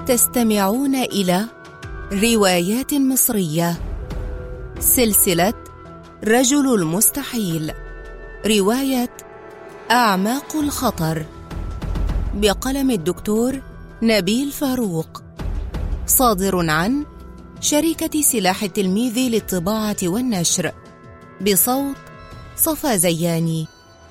تستمعون إلى روايات مصرية، سلسلة رجل المستحيل، رواية أعماق الخطر، بقلم الدكتور نبيل فاروق، صادر عن شركة سلاح التلميذ للطباعة والنشر، بصوت صفا زياني.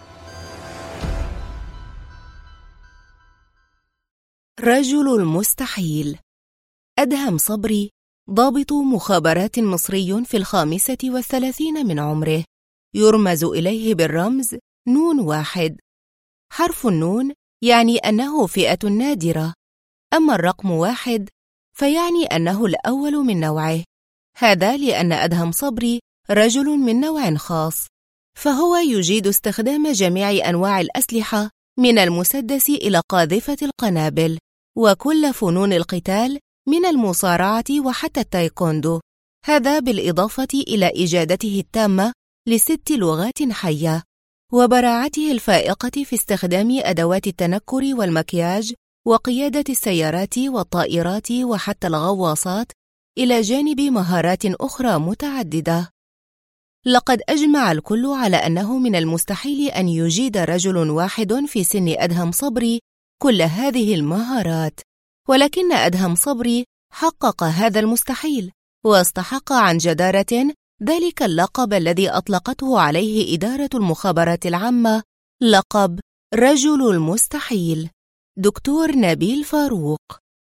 رجل المستحيل. أدهم صبري ضابط مخابرات مصري في 35 من عمره، يرمز إليه بالرمز نون واحد. حرف النون يعني أنه فئة نادرة، أما الرقم واحد فيعني أنه الأول من نوعه. هذا لأن أدهم صبري رجل من نوع خاص، فهو يجيد استخدام جميع أنواع الأسلحة من المسدس إلى قاذفة القنابل، وكل فنون القتال من المصارعة وحتى التايكوندو، هذا بالإضافة إلى إجادته التامة ل6 لغات حية، وبراعته الفائقة في استخدام أدوات التنكر والمكياج وقيادة السيارات والطائرات وحتى الغواصات، إلى جانب مهارات أخرى متعددة. لقد أجمع الكل على أنه من المستحيل أن يجيد رجل واحد في سن أدهم صبري كل هذه المهارات، ولكن أدهم صبري حقق هذا المستحيل، واستحق عن جدارة ذلك اللقب الذي أطلقته عليه إدارة المخابرات العامة، لقب رجل المستحيل. دكتور نبيل فاروق.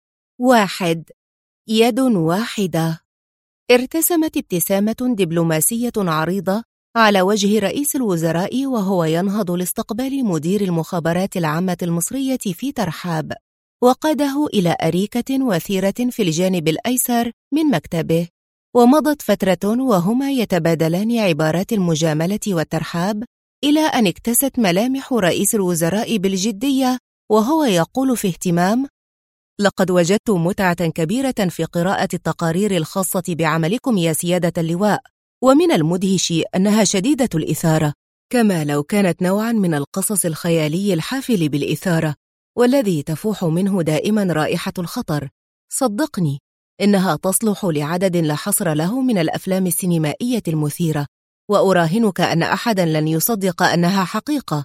1. يد واحدة. ارتسمت ابتسامة دبلوماسية عريضة على وجه رئيس الوزراء وهو ينهض لاستقبال مدير المخابرات العامة المصرية في ترحاب، وقاده إلى أريكة وثيرة في الجانب الأيسر من مكتبه. ومضت فترة وهما يتبادلان عبارات المجاملة والترحاب، إلى أن اكتست ملامح رئيس الوزراء بالجدية وهو يقول في اهتمام: لقد وجدت متعة كبيرة في قراءة التقارير الخاصة بعملكم يا سيادة اللواء، ومن المدهش أنها شديدة الإثارة، كما لو كانت نوعا من القصص الخيالي الحافل بالإثارة، والذي تفوح منه دائما رائحة الخطر. صدقني، إنها تصلح لعدد لا حصر له من الأفلام السينمائية المثيرة، وأراهنك أن أحدا لن يصدق أنها حقيقة.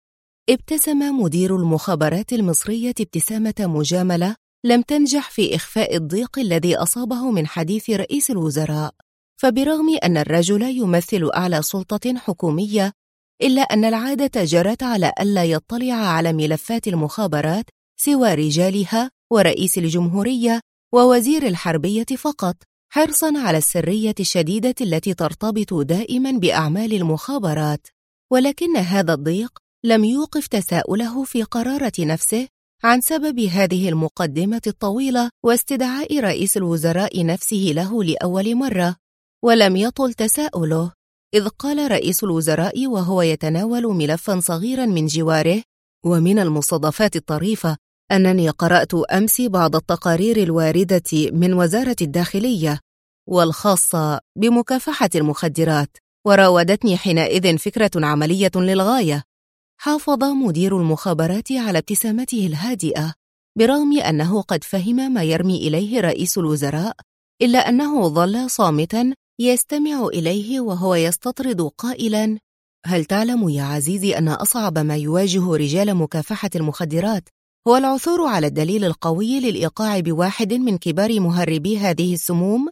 ابتسم مدير المخابرات المصرية ابتسامة مجاملة لم تنجح في إخفاء الضيق الذي أصابه من حديث رئيس الوزراء، فبرغم أن الرجل يمثل أعلى سلطة حكومية، إلا أن العادة جرت على ألا يطلع على ملفات المخابرات سوى رجالها ورئيس الجمهورية ووزير الحربية فقط، حرصاً على السرية الشديدة التي ترتبط دائماً بأعمال المخابرات. ولكن هذا الضيق لم يوقف تساؤله في قرارة نفسه عن سبب هذه المقدمة الطويلة واستدعاء رئيس الوزراء نفسه له لأول مرة. ولم يطل تساؤله، إذ قال رئيس الوزراء وهو يتناول ملفاً صغيراً من جواره: ومن المصادفات الطريفة أنني قرأت أمس بعض التقارير الواردة من وزارة الداخلية والخاصة بمكافحة المخدرات، وراودتني حينئذ فكرة عملية للغاية. حافظ مدير المخابرات على ابتسامته الهادئة، برغم أنه قد فهم ما يرمي إليه رئيس الوزراء، إلا أنه ظل صامتاً يستمع إليه وهو يستطرد قائلاً: هل تعلم يا عزيزي أن أصعب ما يواجه رجال مكافحة المخدرات هو العثور على الدليل القوي للإيقاع بواحد من كبار مهربي هذه السموم؟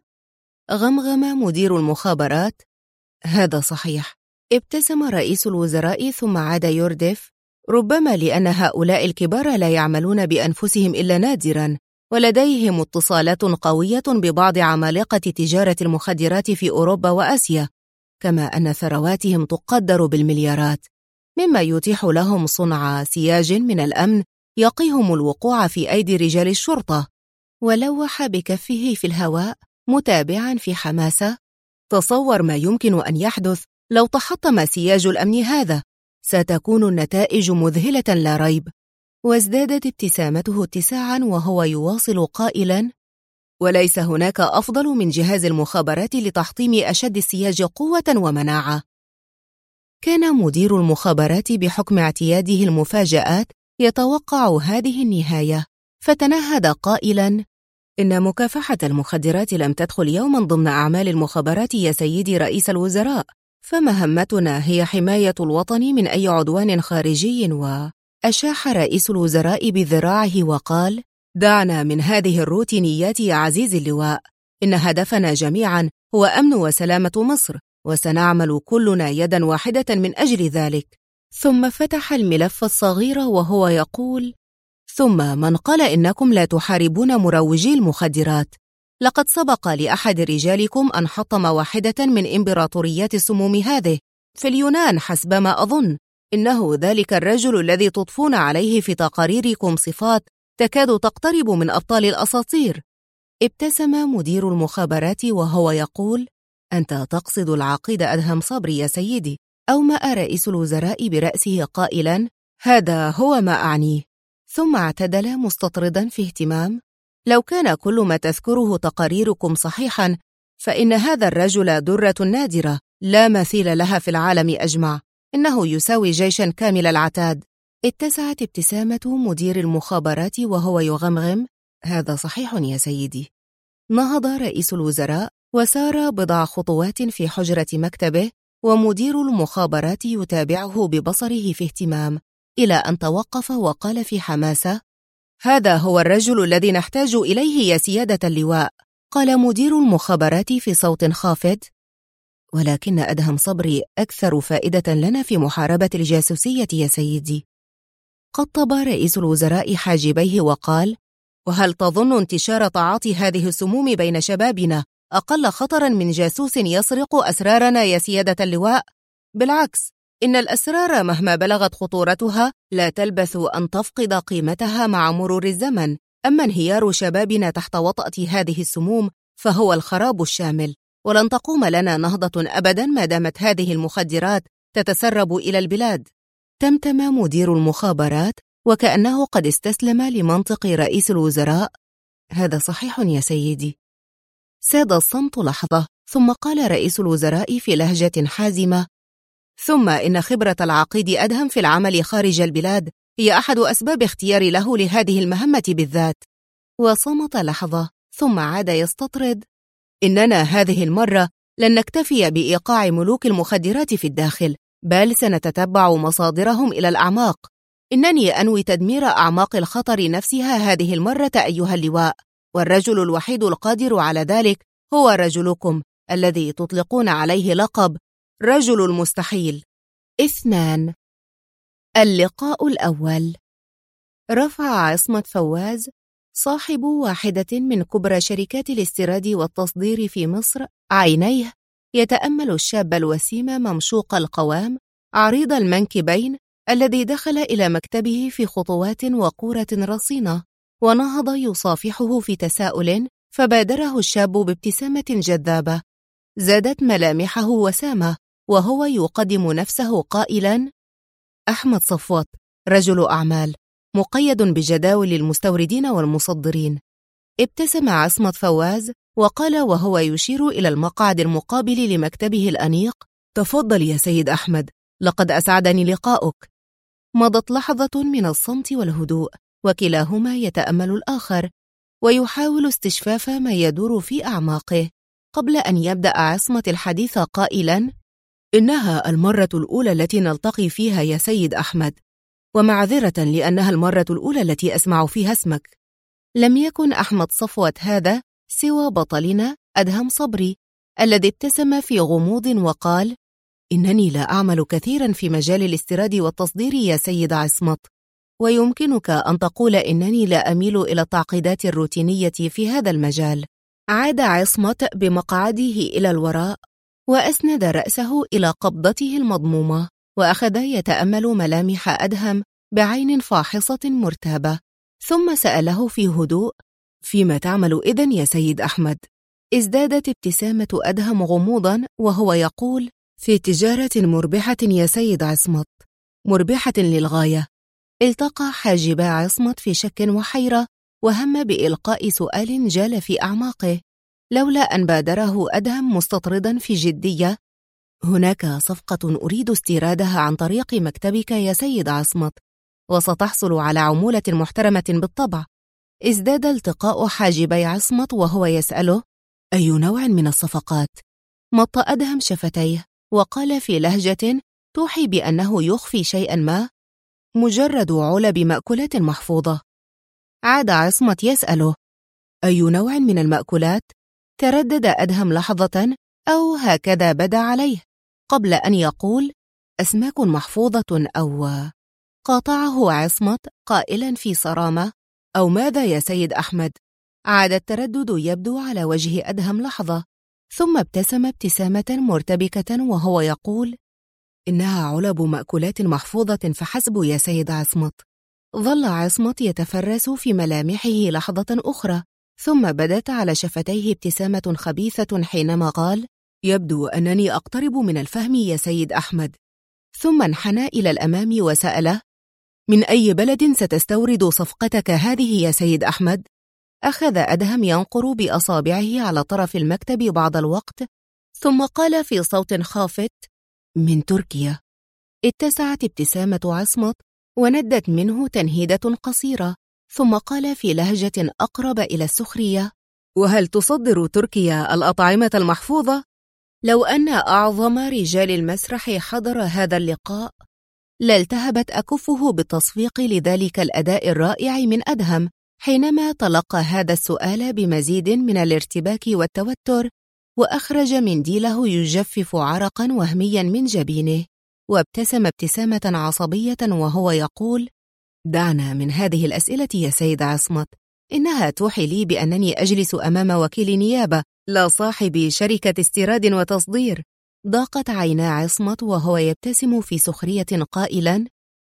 غمغم مدير المخابرات: هذا صحيح. ابتسم رئيس الوزراء ثم عاد يردف: ربما لأن هؤلاء الكبار لا يعملون بأنفسهم إلا نادراً، ولديهم اتصالات قوية ببعض عمالقة تجارة المخدرات في أوروبا وآسيا، كما أن ثرواتهم تقدر بالمليارات، مما يتيح لهم صنع سياج من الأمن يقيهم الوقوع في أيدي رجال الشرطة. ولوح بكفه في الهواء متابعاً في حماسة: تصور ما يمكن أن يحدث لو تحطم سياج الأمن هذا، ستكون النتائج مذهلة لا ريب. وازدادت ابتسامته اتساعاً وهو يواصل قائلاً: وليس هناك أفضل من جهاز المخابرات لتحطيم أشد السياج قوة ومناعة. كان مدير المخابرات بحكم اعتياده المفاجآت يتوقع هذه النهاية، فتنهد قائلاً: إن مكافحة المخدرات لم تدخل يوماً ضمن أعمال المخابرات يا سيدي رئيس الوزراء، فمهمتنا هي حماية الوطن من أي عدوان خارجي. وأشاح رئيس الوزراء بذراعه وقال: دعنا من هذه الروتينيات يا عزيزي اللواء، إن هدفنا جميعاً هو أمن وسلامة مصر، وسنعمل كلنا يداً واحدة من أجل ذلك. ثم فتح الملف الصغير وهو يقول: ثم من قال إنكم لا تحاربون مروجي المخدرات؟ لقد سبق لأحد رجالكم أن حطم واحدة من إمبراطوريات السموم هذه في اليونان حسب ما أظن. إنه ذلك الرجل الذي تضفون عليه في تقاريركم صفات تكاد تقترب من أبطال الأساطير. ابتسم مدير المخابرات وهو يقول: أنت تقصد العقيد أدهم صبري يا سيدي. أومأ رئيس الوزراء برأسه قائلاً: هذا هو ما أعنيه. ثم اعتدل مستطردا في اهتمام: لو كان كل ما تذكره تقاريركم صحيحا فإن هذا الرجل درة نادرة لا مثيل لها في العالم أجمع، إنه يساوي جيشا كامل العتاد. اتسعت ابتسامة مدير المخابرات وهو يغمغم: هذا صحيح يا سيدي. نهض رئيس الوزراء وسار بضع خطوات في حجرة مكتبه، ومدير المخابرات يتابعه ببصره في اهتمام، إلى أن توقف وقال في حماسة: هذا هو الرجل الذي نحتاج إليه يا سيادة اللواء. قال مدير المخابرات في صوت خافت: ولكن أدهم صبري أكثر فائدة لنا في محاربة الجاسوسية يا سيدي. قطب رئيس الوزراء حاجبيه وقال: وهل تظن انتشار تعاطي هذه السموم بين شبابنا أقل خطراً من جاسوس يسرق أسرارنا يا سيادة اللواء؟ بالعكس، إن الأسرار مهما بلغت خطورتها لا تلبث أن تفقد قيمتها مع مرور الزمن. أما انهيار شبابنا تحت وطأة هذه السموم فهو الخراب الشامل، ولن تقوم لنا نهضة أبداً ما دامت هذه المخدرات تتسرب إلى البلاد. تمتم مدير المخابرات وكأنه قد استسلم لمنطق رئيس الوزراء: هذا صحيح يا سيدي. ساد الصمت لحظة، ثم قال رئيس الوزراء في لهجة حازمة: ثم إن خبرة العقيد أدهم في العمل خارج البلاد هي أحد أسباب اختياري له لهذه المهمة بالذات. وصمت لحظة، ثم عاد يستطرد: إننا هذه المرة لن نكتفي بإيقاع ملوك المخدرات في الداخل، بل سنتتبع مصادرهم إلى الأعماق. إنني أنوي تدمير أعماق الخطر نفسها هذه المرة أيها اللواء، والرجل الوحيد القادر على ذلك هو رجلكم الذي تطلقون عليه لقب رجل المستحيل. 2. اللقاء الأول. رفع عصمت فواز صاحب واحدة من كبرى شركات الاستيراد والتصدير في مصر عينيه يتأمل الشاب الوسيم ممشوق القوام عريض المنكبين الذي دخل إلى مكتبه في خطوات وقورة رصينة، ونهض يصافحه في تساؤل، فبادره الشاب بابتسامة جذابة زادت ملامحه وسامة، وهو يقدم نفسه قائلاً: أحمد صفوت، رجل أعمال مقيد بجداول المستوردين والمصدرين. ابتسم عصمت فواز وقال وهو يشير إلى المقعد المقابل لمكتبه الأنيق: تفضل يا سيد أحمد، لقد أسعدني لقاؤك. مضت لحظة من الصمت والهدوء، وكلاهما يتأمل الآخر ويحاول استشفاف ما يدور في أعماقه، قبل أن يبدأ عصمت الحديث قائلاً: إنها المرة الأولى التي نلتقي فيها يا سيد أحمد، ومعذرة لأنها المرة الأولى التي أسمع فيها اسمك. لم يكن أحمد صفوت هذا سوى بطلنا أدهم صبري، الذي ابتسم في غموض وقال: إنني لا أعمل كثيرا في مجال الاستيراد والتصدير يا سيد عصمت، ويمكنك أن تقول إنني لا أميل إلى التعقيدات الروتينية في هذا المجال. عاد عصمت بمقعده إلى الوراء وأسند رأسه إلى قبضته المضمومة، وأخذ يتأمل ملامح أدهم بعين فاحصة مرتابة، ثم سأله في هدوء: فيما تعمل إذن يا سيد أحمد؟ ازدادت ابتسامة أدهم غموضا وهو يقول: في تجارة مربحة يا سيد عصمت، مربحة للغاية. التقى حاجبا عصمت في شك وحيرة، وهم بإلقاء سؤال جال في أعماقه، لولا أن بادره أدهم مستطردا في جدية: هناك صفقة أريد استيرادها عن طريق مكتبك يا سيد عصمت، وستحصل على عمولة محترمة بالطبع، ازداد التقاء حاجبي عصمت وهو يسأله: أي نوع من الصفقات؟ مط أدهم شفتيه وقال في لهجة توحي بأنه يخفي شيئا ما: مجرد علب مأكولات محفوظة. عاد عصمت يسأله: أي نوع من المأكولات؟ تردد أدهم لحظة، أو هكذا بدا عليه، قبل أن يقول: أسماك محفوظة أو... قاطعه عصمت قائلا في صرامة: أو ماذا يا سيد أحمد؟ عاد التردد يبدو على وجه أدهم لحظة، ثم ابتسم ابتسامة مرتبكة وهو يقول: إنها علب مأكولات محفوظة فحسب يا سيد عصمت. ظل عصمت يتفرس في ملامحه لحظة أخرى، ثم بدت على شفتيه ابتسامة خبيثة حينما قال: يبدو أنني أقترب من الفهم يا سيد أحمد. ثم انحنى إلى الأمام وسأله: من أي بلد ستستورد صفقتك هذه يا سيد أحمد؟ أخذ أدهم ينقر بأصابعه على طرف المكتب بعض الوقت، ثم قال في صوت خافت: من تركيا. اتسعت ابتسامة عصمت وندت منه تنهيدة قصيرة، ثم قال في لهجة أقرب إلى السخرية: وهل تصدر تركيا الأطعمة المحفوظة؟ لو أن أعظم رجال المسرح حضر هذا اللقاء لالتهبت أكفه بالتصفيق لذلك الأداء الرائع من أدهم حينما تلقى هذا السؤال بمزيد من الارتباك والتوتر، وأخرج منديله يجفف عرقا وهميا من جبينه، وابتسم ابتسامة عصبية وهو يقول: دعنا من هذه الأسئلة يا سيد عصمت، إنها توحي لي بأنني أجلس أمام وكيل نيابة لا صاحب شركة استيراد وتصدير. ضاقت عينا عصمت وهو يبتسم في سخرية قائلا: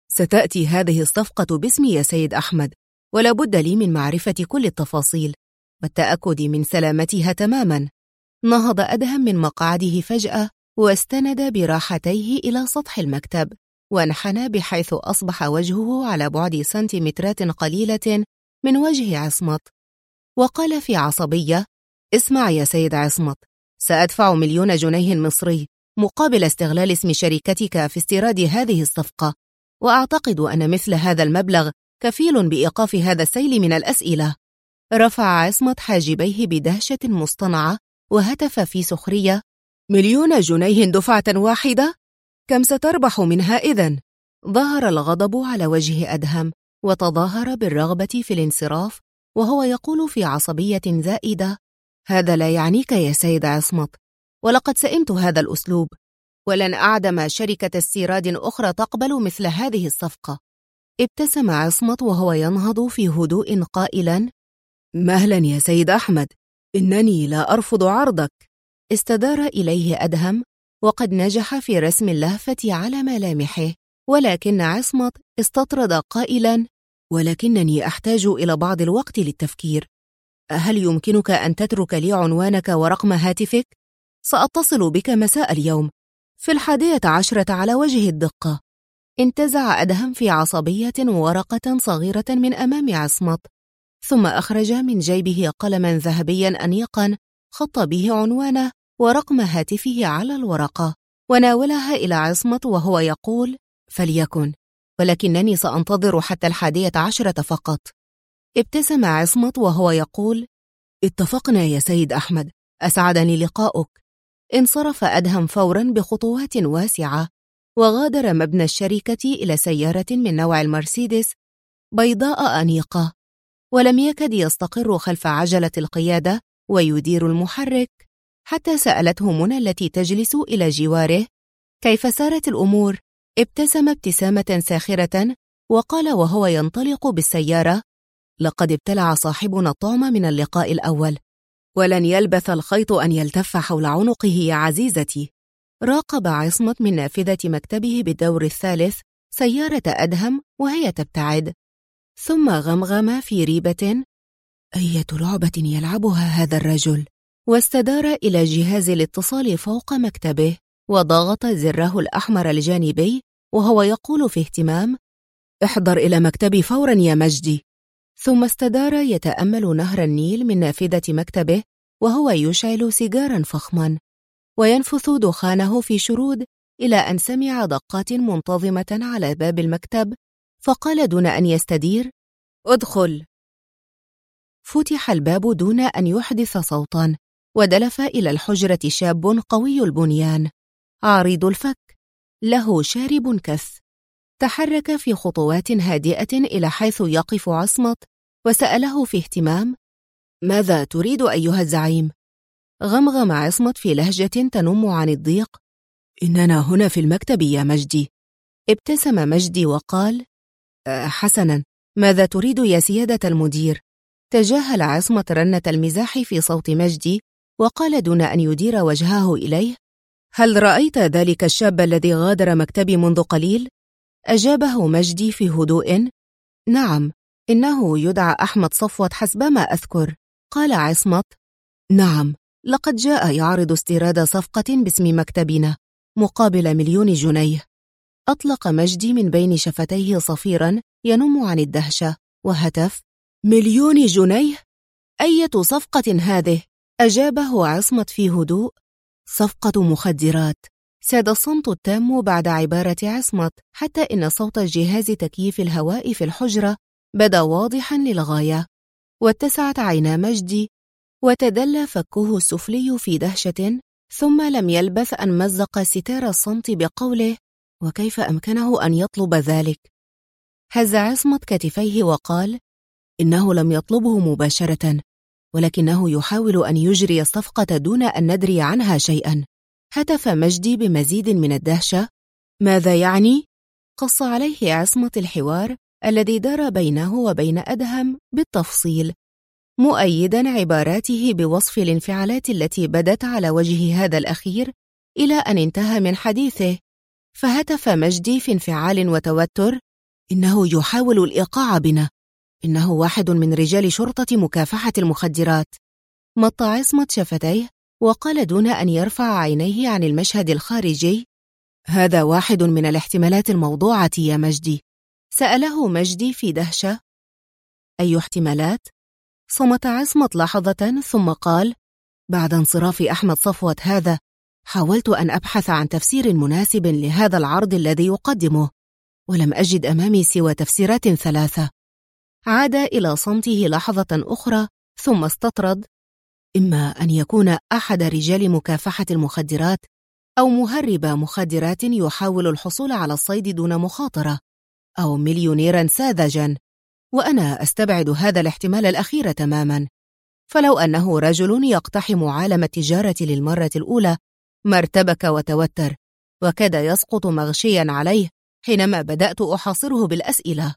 ستأتي هذه الصفقة باسمي يا سيد أحمد، ولا بد لي من معرفة كل التفاصيل والتأكد من سلامتها تماما. نهض أدهم من مقعده فجأة واستند براحتيه إلى سطح المكتب، وانحنى بحيث أصبح وجهه على بعد سنتيمترات قليلة من وجه عصمت، وقال في عصبية: اسمع يا سيد عصمت، سأدفع 1,000,000 جنيه مصري مقابل استغلال اسم شركتك في استيراد هذه الصفقة، وأعتقد أن مثل هذا المبلغ كفيل بإيقاف هذا السيل من الأسئلة. رفع عصمت حاجبيه بدهشة مصطنعة وهتف في سخرية: 1,000,000 جنيه دفعة واحدة؟ كم ستربح منها إذن؟ ظهر الغضب على وجه أدهم وتظاهر بالرغبة في الانصراف، وهو يقول في عصبية زائدة: هذا لا يعنيك يا سيد عصمت، ولقد سئمت هذا الأسلوب، ولن أعدم شركة استيراد أخرى تقبل مثل هذه الصفقة. ابتسم عصمت وهو ينهض في هدوء قائلا: مهلا يا سيد أحمد، إنني لا أرفض عرضك. استدار إليه أدهم وقد نجح في رسم اللهفة على ملامحه، ولكن عصمت استطرد قائلا: ولكنني أحتاج إلى بعض الوقت للتفكير. هل يمكنك أن تترك لي عنوانك ورقم هاتفك؟ سأتصل بك مساء اليوم في 11 على وجه الدقة. انتزع أدهم في عصبية ورقة صغيرة من أمام عصمت، ثم أخرج من جيبه قلما ذهبيا أنيقا خط به عنوانه ورقم هاتفه على الورقة، وناولها إلى عصمت وهو يقول: فليكن، ولكنني سأنتظر حتى 11 فقط. ابتسم عصمت وهو يقول: اتفقنا يا سيد أحمد، أسعدني لقاؤك. انصرف أدهم فورا بخطوات واسعة، وغادر مبنى الشركة إلى سيارة من نوع المرسيدس بيضاء أنيقة، ولم يكد يستقر خلف عجلة القيادة ويدير المحرك، حتى سألته منى التي تجلس إلى جواره: كيف سارت الأمور؟ ابتسم ابتسامة ساخرة وقال وهو ينطلق بالسيارة: لقد ابتلع صاحبنا الطعم من اللقاء الأول، ولن يلبث الخيط أن يلتف حول عنقه يا عزيزتي. راقب عصمت من نافذة مكتبه بالدور الثالث سيارة أدهم وهي تبتعد، ثم غمغم في ريبة: أية لعبة يلعبها هذا الرجل؟ واستدار إلى جهاز الاتصال فوق مكتبه وضغط زره الأحمر الجانبي وهو يقول في اهتمام: احضر إلى مكتبي فورا يا مجدي. ثم استدار يتأمل نهر النيل من نافذة مكتبه وهو يشعل سيجارا فخما وينفث دخانه في شرود، إلى أن سمع دقات منتظمة على باب المكتب، فقال دون أن يستدير: ادخل. فتح الباب دون أن يحدث صوتاً، ودلف إلى الحجرة شاب قوي البنيان عريض الفك له شارب كث. تحرك في خطوات هادئة إلى حيث يقف عصمت، وسأله في اهتمام: ماذا تريد أيها الزعيم؟ غمغم عصمت في لهجة تنم عن الضيق: إننا هنا في المكتب يا مجدي. ابتسم مجدي وقال: حسناً، ماذا تريد يا سيادة المدير؟ تجاهل عصمت رنة المزاح في صوت مجدي، وقال دون أن يدير وجهه إليه: هل رأيت ذلك الشاب الذي غادر مكتبي منذ قليل؟ أجابه مجدي في هدوء: نعم، إنه يدعى أحمد صفوت حسبما أذكر. قال عصمت: نعم، لقد جاء يعرض استيراد صفقة باسم مكتبنا مقابل 1,000,000 جنيه. أطلق مجدي من بين شفتيه صفيراً ينم عن الدهشة وهتف: 1,000,000 جنيه؟ أية صفقة هذه؟ أجابه عصمت في هدوء: صفقة مخدرات. ساد الصمت التام بعد عبارة عصمت، حتى إن صوت جهاز تكييف الهواء في الحجرة بدا واضحاً للغاية. واتسعت عينا مجدي، وتدلى فكه السفلي في دهشة، ثم لم يلبث أن مزق ستار الصمت بقوله: وكيف أمكنه أن يطلب ذلك؟ هز عصمت كتفيه وقال: إنه لم يطلبه مباشرة، ولكنه يحاول أن يجري الصفقة دون أن ندري عنها شيئا. هتف مجدي بمزيد من الدهشة: ماذا يعني؟ قص عليه عصمت الحوار الذي دار بينه وبين أدهم بالتفصيل، مؤيدا عباراته بوصف الانفعالات التي بدت على وجه هذا الأخير، إلى أن انتهى من حديثه. فهتف مجدي في انفعال وتوتر: إنه يحاول الإيقاع بنا، إنه واحد من رجال شرطة مكافحة المخدرات. مط عصمت شفتيه وقال دون أن يرفع عينيه عن المشهد الخارجي: هذا واحد من الاحتمالات الموضوعة يا مجدي. سأله مجدي في دهشة: أي احتمالات؟ صمت عصمت لحظة ثم قال: بعد انصراف أحمد صفوت هذا، حاولت أن أبحث عن تفسير مناسب لهذا العرض الذي يقدمه، ولم أجد أمامي سوى تفسيرات 3. عاد إلى صمته لحظة أخرى ثم استطرد: إما أن يكون أحد رجال مكافحة المخدرات، أو مهرب مخدرات يحاول الحصول على الصيد دون مخاطرة، أو مليونيراً ساذجاً، وأنا أستبعد هذا الاحتمال الأخير تماماً. فلو أنه رجل يقتحم عالم التجارة للمرة الأولى، ما ارتبك وتوتر، وكاد يسقط مغشياً عليه حينما بدأت أحاصره بالأسئلة.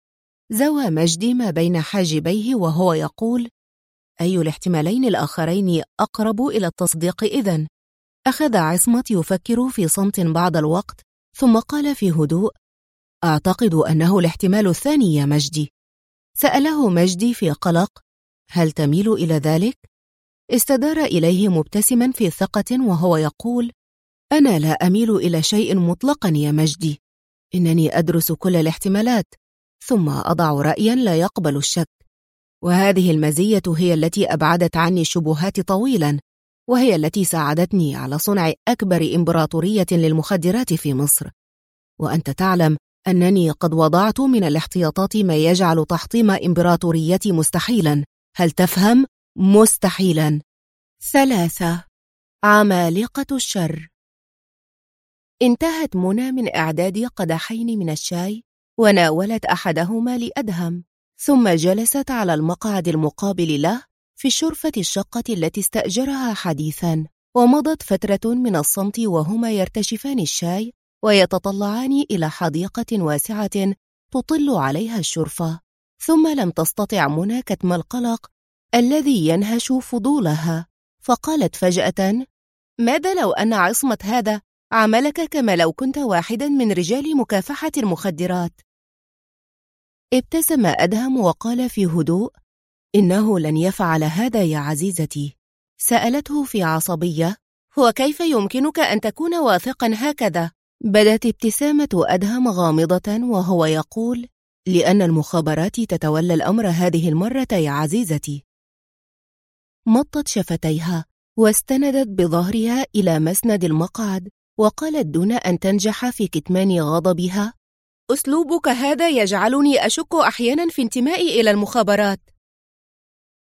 زوى مجدي ما بين حاجبيه وهو يقول: أي الاحتمالين الآخرين أقرب إلى التصديق إذن؟ أخذ عصمت يفكر في صمت بعض الوقت، ثم قال في هدوء: أعتقد أنه الاحتمال الثاني يا مجدي. سأله مجدي في قلق: هل تميل إلى ذلك؟ استدار إليه مبتسما في ثقة وهو يقول: أنا لا أميل إلى شيء مطلقا يا مجدي، إنني أدرس كل الاحتمالات، ثم أضع رأيا لا يقبل الشك، وهذه المزية هي التي أبعدت عني الشبهات طويلا، وهي التي ساعدتني على صنع أكبر إمبراطورية للمخدرات في مصر. وأنت تعلم أنني قد وضعت من الاحتياطات ما يجعل تحطيم إمبراطوريتي مستحيلا. هل تفهم؟ مستحيلا. 3. عمالقة الشر. انتهت منى من إعداد قدحين من الشاي، وناولت أحدهما لأدهم، ثم جلست على المقعد المقابل له في الشرفة الشقة التي استأجرها حديثا. ومضت فترة من الصمت وهما يرتشفان الشاي ويتطلعان إلى حديقة واسعة تطل عليها الشرفة. ثم لم تستطع منى كتم القلق الذي ينهش فضولها، فقالت فجأة: ماذا لو أن عصمت هذا عملك كما لو كنت واحدا من رجال مكافحة المخدرات؟ ابتسم أدهم وقال في هدوء: إنه لن يفعل هذا يا عزيزتي. سألته في عصبية: وكيف يمكنك أن تكون واثقا هكذا؟ بدت ابتسامة أدهم غامضة وهو يقول: لأن المخابرات تتولى الأمر هذه المرة يا عزيزتي. مطت شفتيها واستندت بظهرها إلى مسند المقعد، وقالت دون أن تنجح في كتمان غضبها: أسلوبك هذا يجعلني أشك أحيانا في انتمائي إلى المخابرات.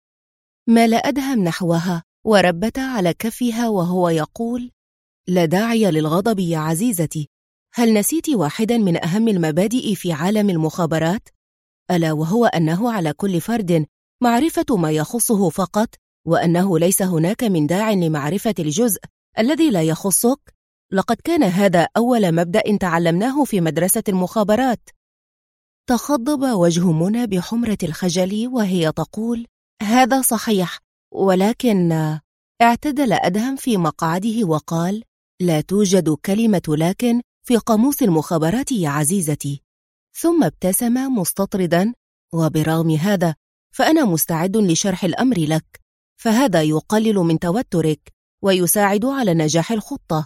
مال أدهم نحوها وربت على كفها وهو يقول: لا داعي للغضب يا عزيزتي، هل نسيت واحدا من أهم المبادئ في عالم المخابرات؟ ألا وهو أنه على كل فرد معرفة ما يخصه فقط، وأنه ليس هناك من داع لمعرفة الجزء الذي لا يخصك. لقد كان هذا أول مبدأ تعلمناه في مدرسة المخابرات. تخضب وجه منى بحمرة الخجل وهي تقول: هذا صحيح، ولكن اعتدل أدهم في مقعده وقال: لا توجد كلمة لكن في قاموس المخابرات يا عزيزتي. ثم ابتسم مستطردا: وبرغم هذا فأنا مستعد لشرح الأمر لك، فهذا يقلل من توترك ويساعد على نجاح الخطة.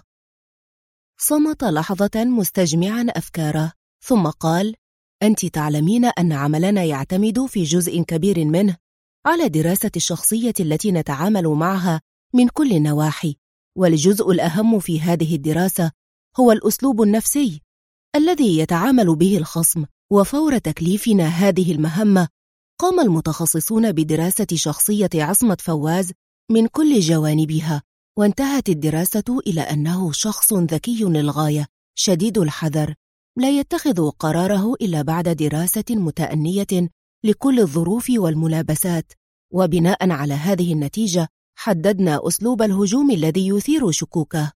صمت لحظة مستجمعا أفكاره، ثم قال: أنت تعلمين أن عملنا يعتمد في جزء كبير منه على دراسة الشخصية التي نتعامل معها من كل النواحي، والجزء الأهم في هذه الدراسة هو الأسلوب النفسي الذي يتعامل به الخصم. وفور تكليفنا هذه المهمة قام المتخصصون بدراسة شخصية عصمت فواز من كل جوانبها، وانتهت الدراسة إلى أنه شخص ذكي للغاية، شديد الحذر، لا يتخذ قراره إلا بعد دراسة متأنية لكل الظروف والملابسات. وبناء على هذه النتيجة حددنا أسلوب الهجوم الذي يثير شكوكه.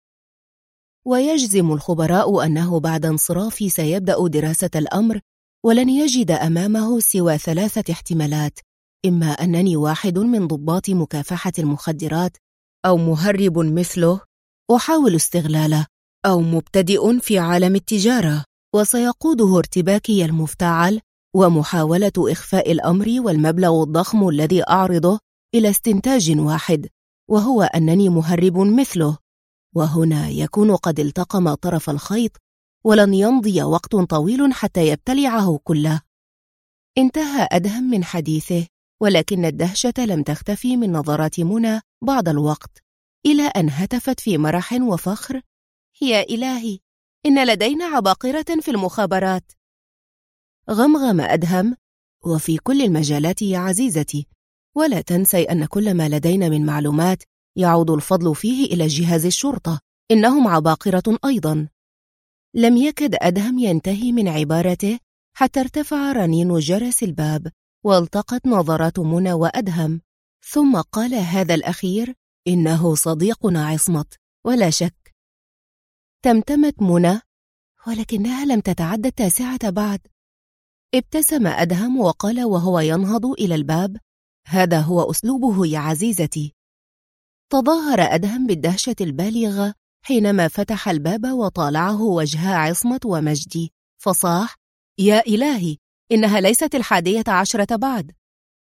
ويجزم الخبراء أنه بعد انصراف سيبدأ دراسة الأمر، ولن يجد أمامه سوى 3 احتمالات: إما أنني واحد من ضباط مكافحة المخدرات، أو مهرب مثله أحاول استغلاله، أو مبتدئ في عالم التجارة وسيقوده ارتباكي المفتعل ومحاولة إخفاء الأمر والمبلغ الضخم الذي أعرضه إلى استنتاج واحد، وهو أنني مهرب مثله. وهنا يكون قد التقم طرف الخيط، ولن يمضي وقت طويل حتى يبتلعه كله. انتهى أدهم من حديثه، ولكن الدهشة لم تختفي من نظرات منى بعض الوقت، إلى أن هتفت في مرح وفخر: يا إلهي، إن لدينا عباقرة في المخابرات. غمغم أدهم: وفي كل المجالات يا عزيزتي، ولا تنسي أن كل ما لدينا من معلومات يعود الفضل فيه إلى جهاز الشرطة، إنهم عباقرة أيضا. لم يكد أدهم ينتهي من عبارته حتى ارتفع رنين جرس الباب، والتقت نظرات منى وأدهم، ثم قال هذا الأخير: إنه صديقنا عصمت ولا شك. تمتمت منى: ولكنها لم تتعد 9 بعد. ابتسم أدهم وقال وهو ينهض إلى الباب: هذا هو أسلوبه يا عزيزتي. تظاهر أدهم بالدهشة البالغة حينما فتح الباب وطالعه وجه عصمت ومجدي، فصاح: يا إلهي، إنها ليست 11 بعد.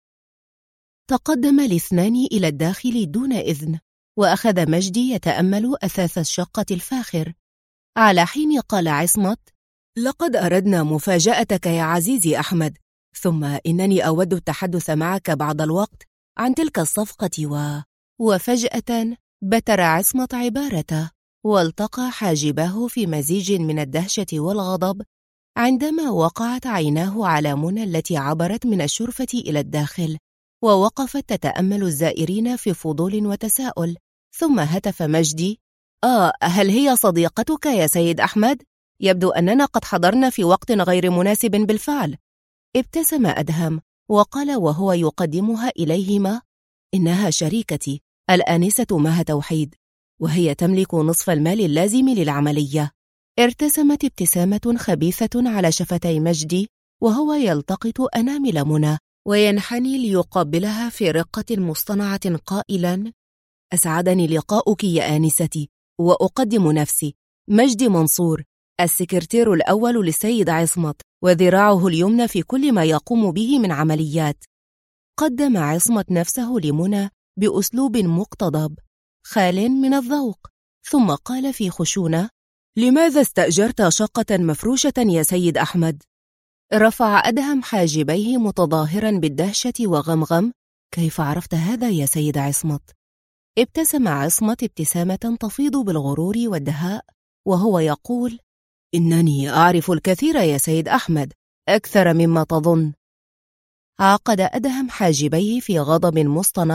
تقدم الاثنان إلى الداخل دون إذن، وأخذ مجدي يتأمل أثاث الشقة الفاخر. على حين قال عصمت: لقد أردنا مفاجأتك يا عزيزي أحمد، ثم إنني أود التحدث معك بعض الوقت عن تلك الصفقة. وفجأة بتر عصمت عبارته، والتقى حاجباه في مزيج من الدهشة والغضب عندما وقعت عيناه على منى التي عبرت من الشرفة إلى الداخل، ووقفت تتأمل الزائرين في فضول وتساؤل. ثم هتف مجدي: هل هي صديقتك يا سيد أحمد؟ يبدو أننا قد حضرنا في وقت غير مناسب بالفعل. ابتسم أدهم وقال وهو يقدمها إليهما: إنها شريكتي الآنسة مها توحيد، وهي تملك نصف المال اللازم للعملية. ارتسمت ابتسامة خبيثة على شفتي مجدي وهو يلتقط أنامل منى وينحني ليقبلها في رقة مصطنعة قائلا: أسعدني لقاؤك يا آنستي، وأقدم نفسي مجدي منصور، السكرتير الأول للسيد عصمت، وذراعه اليمنى في كل ما يقوم به من عمليات. قدم عصمت نفسه لمنى بأسلوب مقتضب خال من الذوق، ثم قال في خشونة: لماذا استأجرت شقة مفروشة يا سيد أحمد؟ رفع أدهم حاجبيه متظاهرا بالدهشة وغمغم: كيف عرفت هذا يا سيد عصمت؟ ابتسم عصمت ابتسامة تفيض بالغرور والدهاء وهو يقول: إنني أعرف الكثير يا سيد أحمد، أكثر مما تظن. عقد أدهم حاجبيه في غضب مصطنع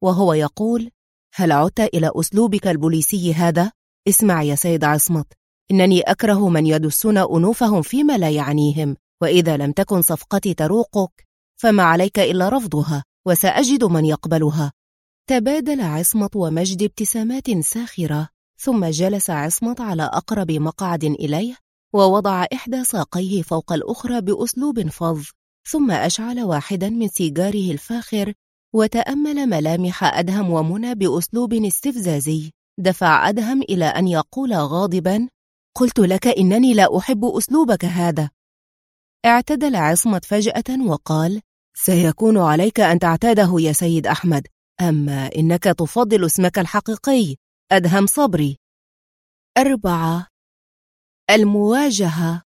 وهو يقول: هل عدت إلى أسلوبك البوليسي هذا؟ اسمع يا سيد عصمت، إنني أكره من يدسون أنوفهم فيما لا يعنيهم، وإذا لم تكن صفقتي تروقك فما عليك إلا رفضها، وسأجد من يقبلها. تبادل عصمت ومجدي ابتسامات ساخرة، ثم جلس عصمت على أقرب مقعد إليه ووضع إحدى ساقيه فوق الأخرى بأسلوب فظ، ثم أشعل واحدا من سيجاره الفاخر وتأمل ملامح أدهم ومنى بأسلوب استفزازي. دفع أدهم إلى أن يقول غاضبا: قلت لك إنني لا أحب أسلوبك هذا. اعتدل عصمت فجأة وقال: سيكون عليك أن تعتاده يا سيد أحمد، أما إنك تفضل اسمك الحقيقي أدهم صبري. 4. المواجهة.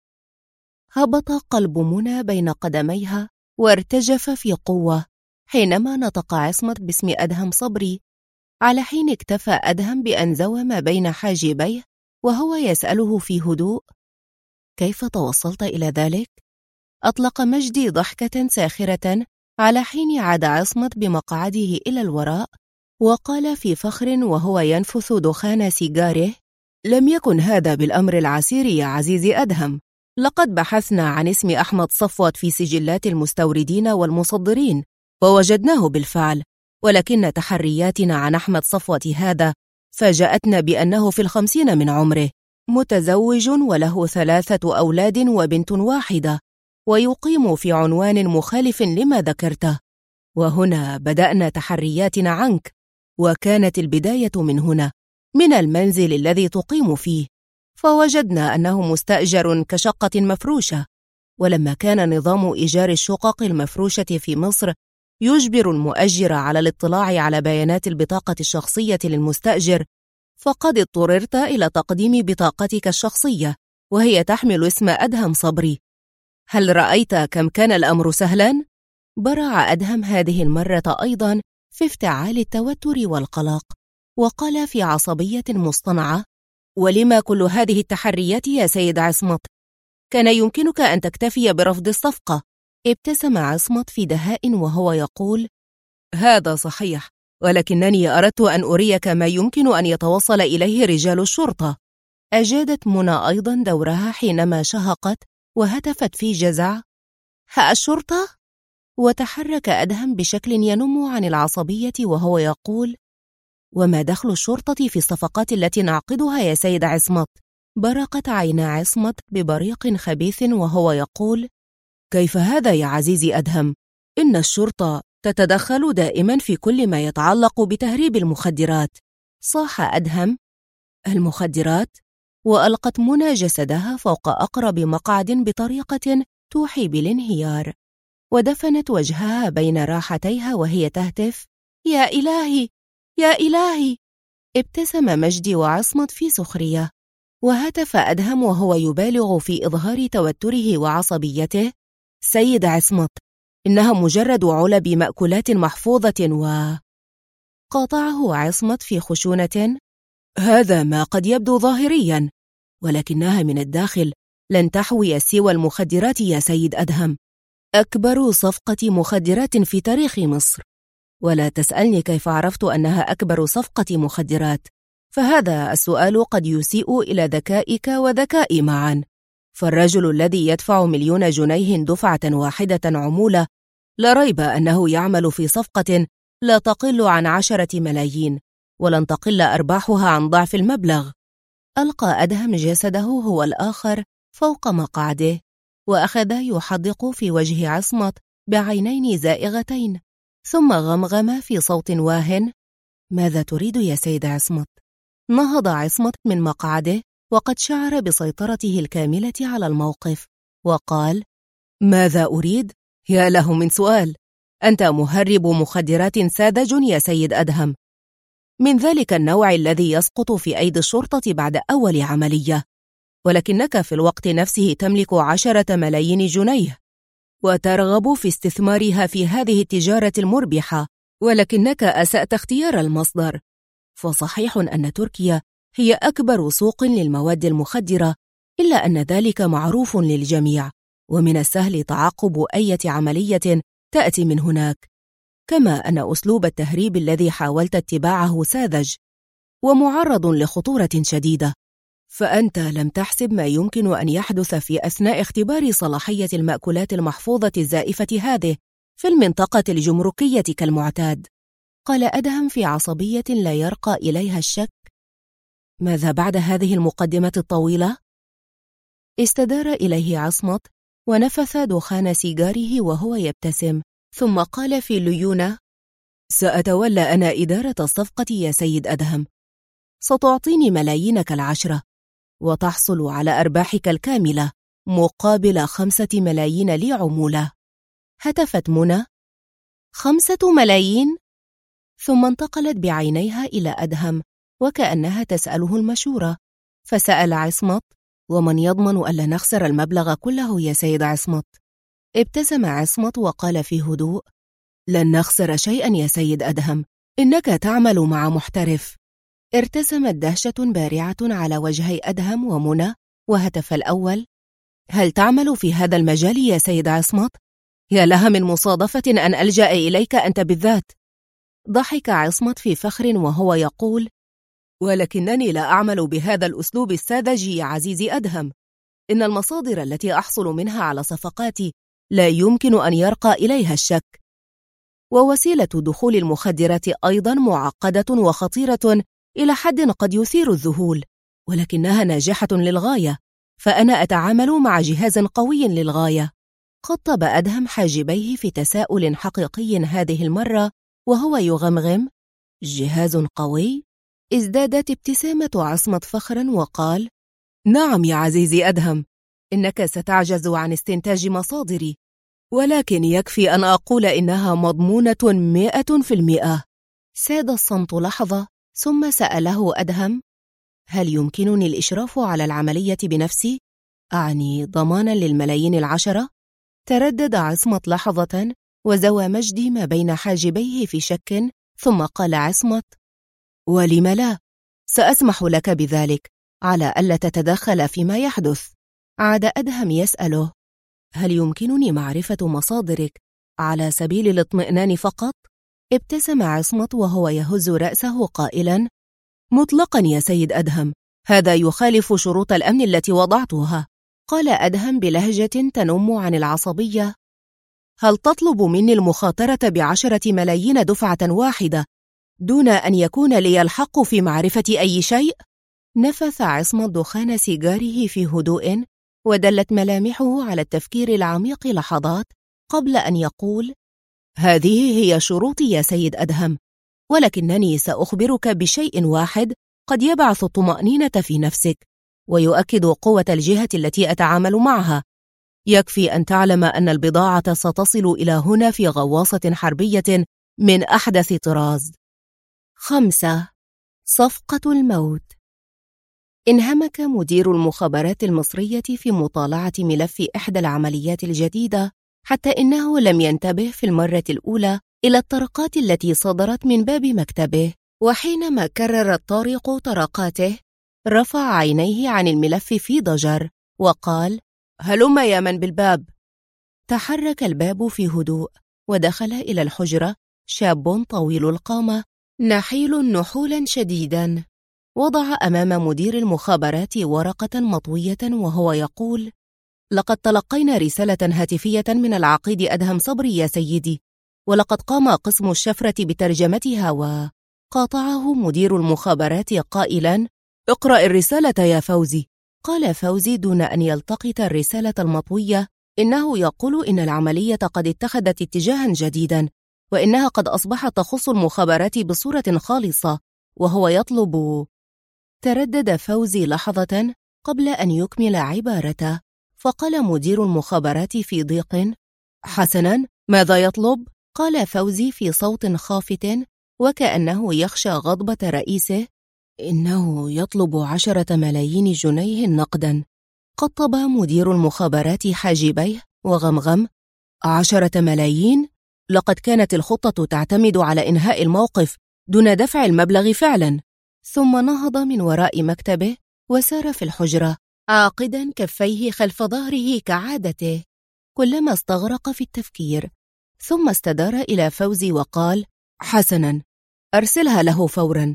هبط قلب منى بين قدميها وارتجف في قوة حينما نطق عصمت باسم أدهم صبري، على حين اكتفى أدهم بأن زوم بين حاجبيه وهو يسأله في هدوء: كيف توصلت إلى ذلك؟ أطلق مجدي ضحكة ساخرة على حين عاد عصمت بمقعده إلى الوراء، وقال في فخر وهو ينفث دخان سيجاره: لم يكن هذا بالأمر العسير يا عزيزي أدهم، لقد بحثنا عن اسم أحمد صفوت في سجلات المستوردين والمصدرين ووجدناه بالفعل، ولكن تحرياتنا عن أحمد صفوت هذا فاجأتنا بأنه في 50 من عمره، متزوج وله 3 أولاد وبنت واحدة، ويقيم في عنوان مخالف لما ذكرته. وهنا بدأنا تحرياتنا عنك، وكانت البداية من هنا، من المنزل الذي تقيم فيه، فوجدنا أنه مستأجر كشقة مفروشة، ولما كان نظام إيجار الشقق المفروشة في مصر يجبر المؤجر على الاطلاع على بيانات البطاقة الشخصية للمستأجر، فقد اضطررت إلى تقديم بطاقتك الشخصية وهي تحمل اسم أدهم صبري. هل رأيت كم كان الأمر سهلا؟ برع أدهم هذه المرة أيضا في افتعال التوتر والقلق، وقال في عصبية مصطنعة: ولما كل هذه التحريات يا سيد عصمت؟ كان يمكنك أن تكتفي برفض الصفقة. ابتسم عصمت في دهاء وهو يقول: هذا صحيح، ولكنني أردت أن أريك ما يمكن أن يتوصل إليه رجال الشرطة. أجادت منى أيضا دورها حينما شهقت وهتفت في جزع: ها الشرطة؟ وتحرك أدهم بشكل ينم عن العصبية وهو يقول: وما دخل الشرطة في الصفقات التي نعقدها يا سيد عصمت؟ برقت عينا عصمت ببريق خبيث وهو يقول: كيف هذا يا عزيزي أدهم؟ إن الشرطة تتدخل دائما في كل ما يتعلق بتهريب المخدرات. صاح أدهم: المخدرات؟ وألقت منى جسدها فوق أقرب مقعد بطريقة توحي بالانهيار، ودفنت وجهها بين راحتيها وهي تهتف: يا إلهي يا إلهي. ابتسم مجدي وعصمت في سخرية، وهتف أدهم وهو يبالغ في إظهار توتره وعصبيته: سيد عصمت، إنها مجرد علب مأكولات محفوظة قاطعه عصمت في خشونة: هذا ما قد يبدو ظاهريا، ولكنها من الداخل لن تحوي سوى المخدرات يا سيد أدهم، أكبر صفقة مخدرات في تاريخ مصر. ولا تسألني كيف عرفت أنها أكبر صفقة مخدرات، فهذا السؤال قد يسيء إلى ذكائك وذكائي معا، فالرجل الذي يدفع 1,000,000 جنيه دفعة واحدة عمولة لا ريب أنه يعمل في صفقة لا تقل عن 10 ملايين، ولن تقل أرباحها عن ضعف المبلغ. ألقى أدهم جسده هو الآخر فوق مقعده، وأخذ يحدق في وجه عصمت بعينين زائغتين، ثم غمغم في صوت واهٍ: ماذا تريد يا سيد عصمت؟ نهض عصمت من مقعده وقد شعر بسيطرته الكاملة على الموقف، وقال: ماذا أريد؟ يا له من سؤال! أنت مهرب مخدرات ساذج يا سيد أدهم، من ذلك النوع الذي يسقط في أيدي الشرطة بعد أول عملية، ولكنك في الوقت نفسه تملك 10 ملايين جنيه وترغب في استثمارها في هذه التجارة المربحة، ولكنك أسأت اختيار المصدر. فصحيح أن تركيا هي أكبر سوق للمواد المخدرة، إلا أن ذلك معروف للجميع، ومن السهل تعقب أي عملية تأتي من هناك. كما أن أسلوب التهريب الذي حاولت اتباعه ساذج ومعرض لخطورة شديدة، فأنت لم تحسب ما يمكن أن يحدث في أثناء اختبار صلاحية المأكولات المحفوظة الزائفة هذه في المنطقة الجمركية كالمعتاد، قال أدهم في عصبية لا يرقى إليها الشك. ماذا بعد هذه المقدمة الطويلة؟ استدار إليه عصمت ونفث دخان سيجاره وهو يبتسم، ثم قال في ليونة: سأتولى أنا إدارة الصفقة يا سيد أدهم. ستعطيني ملايينك 10 وتحصل على أرباحك الكاملة مقابل 5 ملايين لي عمولة. هتفت منى: 5 ملايين؟ ثم انتقلت بعينيها إلى أدهم وكأنها تسأله المشورة، فسأل عصمت: ومن يضمن ألا نخسر المبلغ كله يا سيد عصمت؟ ابتسم عصمت وقال في هدوء: لن نخسر شيئا يا سيد أدهم، إنك تعمل مع محترف. ارتسمت دهشة بارعة على وجهي أدهم ومنى، وهتف الأول: هل تعمل في هذا المجال يا سيد عصمت؟ يا لها من مصادفة أن ألجأ إليك أنت بالذات. ضحك عصمت في فخر وهو يقول: ولكنني لا أعمل بهذا الأسلوب الساذج يا عزيزي أدهم. إن المصادر التي أحصل منها على صفقاتي لا يمكن أن يرقى إليها الشك، ووسيلة دخول المخدرات أيضا معقدة وخطيرة إلى حد قد يثير الذهول، ولكنها ناجحة للغاية، فأنا أتعامل مع جهاز قوي للغاية. قطب أدهم حاجبيه في تساؤل حقيقي هذه المرة وهو يغمغم: جهاز قوي؟ ازدادت ابتسامة عصمت فخرا وقال: نعم يا عزيزي أدهم، إنك ستعجز عن استنتاج مصادري، ولكن يكفي أن أقول إنها مضمونة 100%. ساد الصمت لحظة ثم سأله أدهم: هل يمكنني الإشراف على العملية بنفسي؟ أعني ضمانا للملايين 10؟ تردد عصمت لحظة وزوى مجدي ما بين حاجبيه في شك، ثم قال عصمت: ولم لا؟ سأسمح لك بذلك على ألا تتدخل فيما يحدث. عاد أدهم يسأله: هل يمكنني معرفة مصادرك على سبيل الاطمئنان فقط؟ ابتسم عصمت وهو يهز رأسه قائلا: مطلقا يا سيد أدهم، هذا يخالف شروط الأمن التي وضعتها. قال أدهم بلهجة تنم عن العصبية: هل تطلب مني المخاطرة ب10 ملايين دفعة واحدة دون أن يكون لي الحق في معرفة أي شيء؟ نفث عصمت دخان سيجاره في هدوء، ودلت ملامحه على التفكير العميق لحظات قبل أن يقول: هذه هي شروطي يا سيد أدهم، ولكنني سأخبرك بشيء واحد قد يبعث الطمأنينة في نفسك ويؤكد قوة الجهة التي أتعامل معها. يكفي أن تعلم أن البضاعة ستصل إلى هنا في غواصة حربية من أحدث طراز. 5. صفقة الموت. انهمك مدير المخابرات المصرية في مطالعة ملف إحدى العمليات الجديدة، حتى إنه لم ينتبه في المرة الأولى إلى الطرقات التي صدرت من باب مكتبه، وحينما كرر الطارق طرقاته رفع عينيه عن الملف في ضجر وقال: هلم يا من بالباب. تحرك الباب في هدوء، ودخل إلى الحجرة شاب طويل القامة نحيل نحولا شديدا، وضع أمام مدير المخابرات ورقة مطوية وهو يقول: لقد تلقينا رسالة هاتفية من العقيد أدهم صبري يا سيدي، ولقد قام قسم الشفرة بترجمتها. وقاطعه مدير المخابرات قائلا: اقرأ الرسالة يا فوزي. قال فوزي دون أن يلتقط الرسالة المطوية: إنه يقول إن العملية قد اتخذت اتجاها جديدا، وإنها قد أصبحت تخص المخابرات بصورة خالصة، وهو يطلب. تردد فوزي لحظة قبل أن يكمل عبارته، فقال مدير المخابرات في ضيق: حسنا، ماذا يطلب؟ قال فوزي في صوت خافت وكأنه يخشى غضبة رئيسه: إنه يطلب 10 ملايين جنيه نقدا. قطب مدير المخابرات حاجبيه وغمغم: 10 ملايين؟ لقد كانت الخطة تعتمد على إنهاء الموقف دون دفع المبلغ فعلا. ثم نهض من وراء مكتبه وسار في الحجرة عاقدا كفيه خلف ظهره كعادته. كلما استغرق في التفكير ثم استدار إلى فوزي وقال: حسناً، أرسلها له فوراً.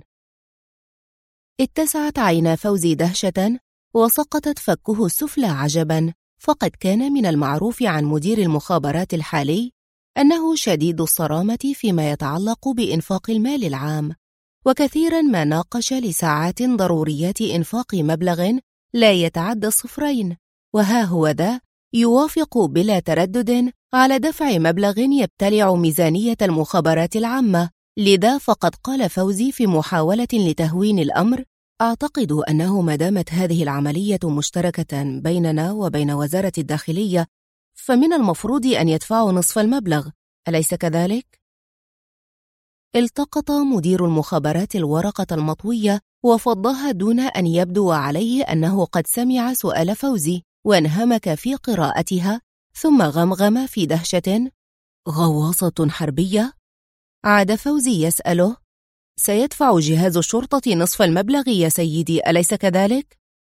اتسعت عينا فوزي دهشة وسقطت فكه السفلى عجباً، فقد كان من المعروف عن مدير المخابرات الحالي أنه شديد الصرامة فيما يتعلق بإنفاق المال العام، وكثيراً ما ناقش لساعات ضروريات إنفاق مبلغ لا يتعدى الصفرين، وها هو ذا يوافق بلا تردد على دفع مبلغ يبتلع ميزانية المخابرات العامة. لذا فقد قال فوزي في محاولة لتهوين الأمر: أعتقد أنه ما دامت هذه العملية مشتركة بيننا وبين وزارة الداخلية فمن المفروض أن يدفعوا نصف المبلغ، أليس كذلك؟ التقط مدير المخابرات الورقة المطوية وفضها دون أن يبدو عليه أنه قد سمع سؤال فوزي، وانهمك في قراءتها، ثم غمغم في دهشة: غواصة حربية؟ عاد فوزي يسأله: سيدفع جهاز الشرطة نصف المبلغ يا سيدي، أليس كذلك؟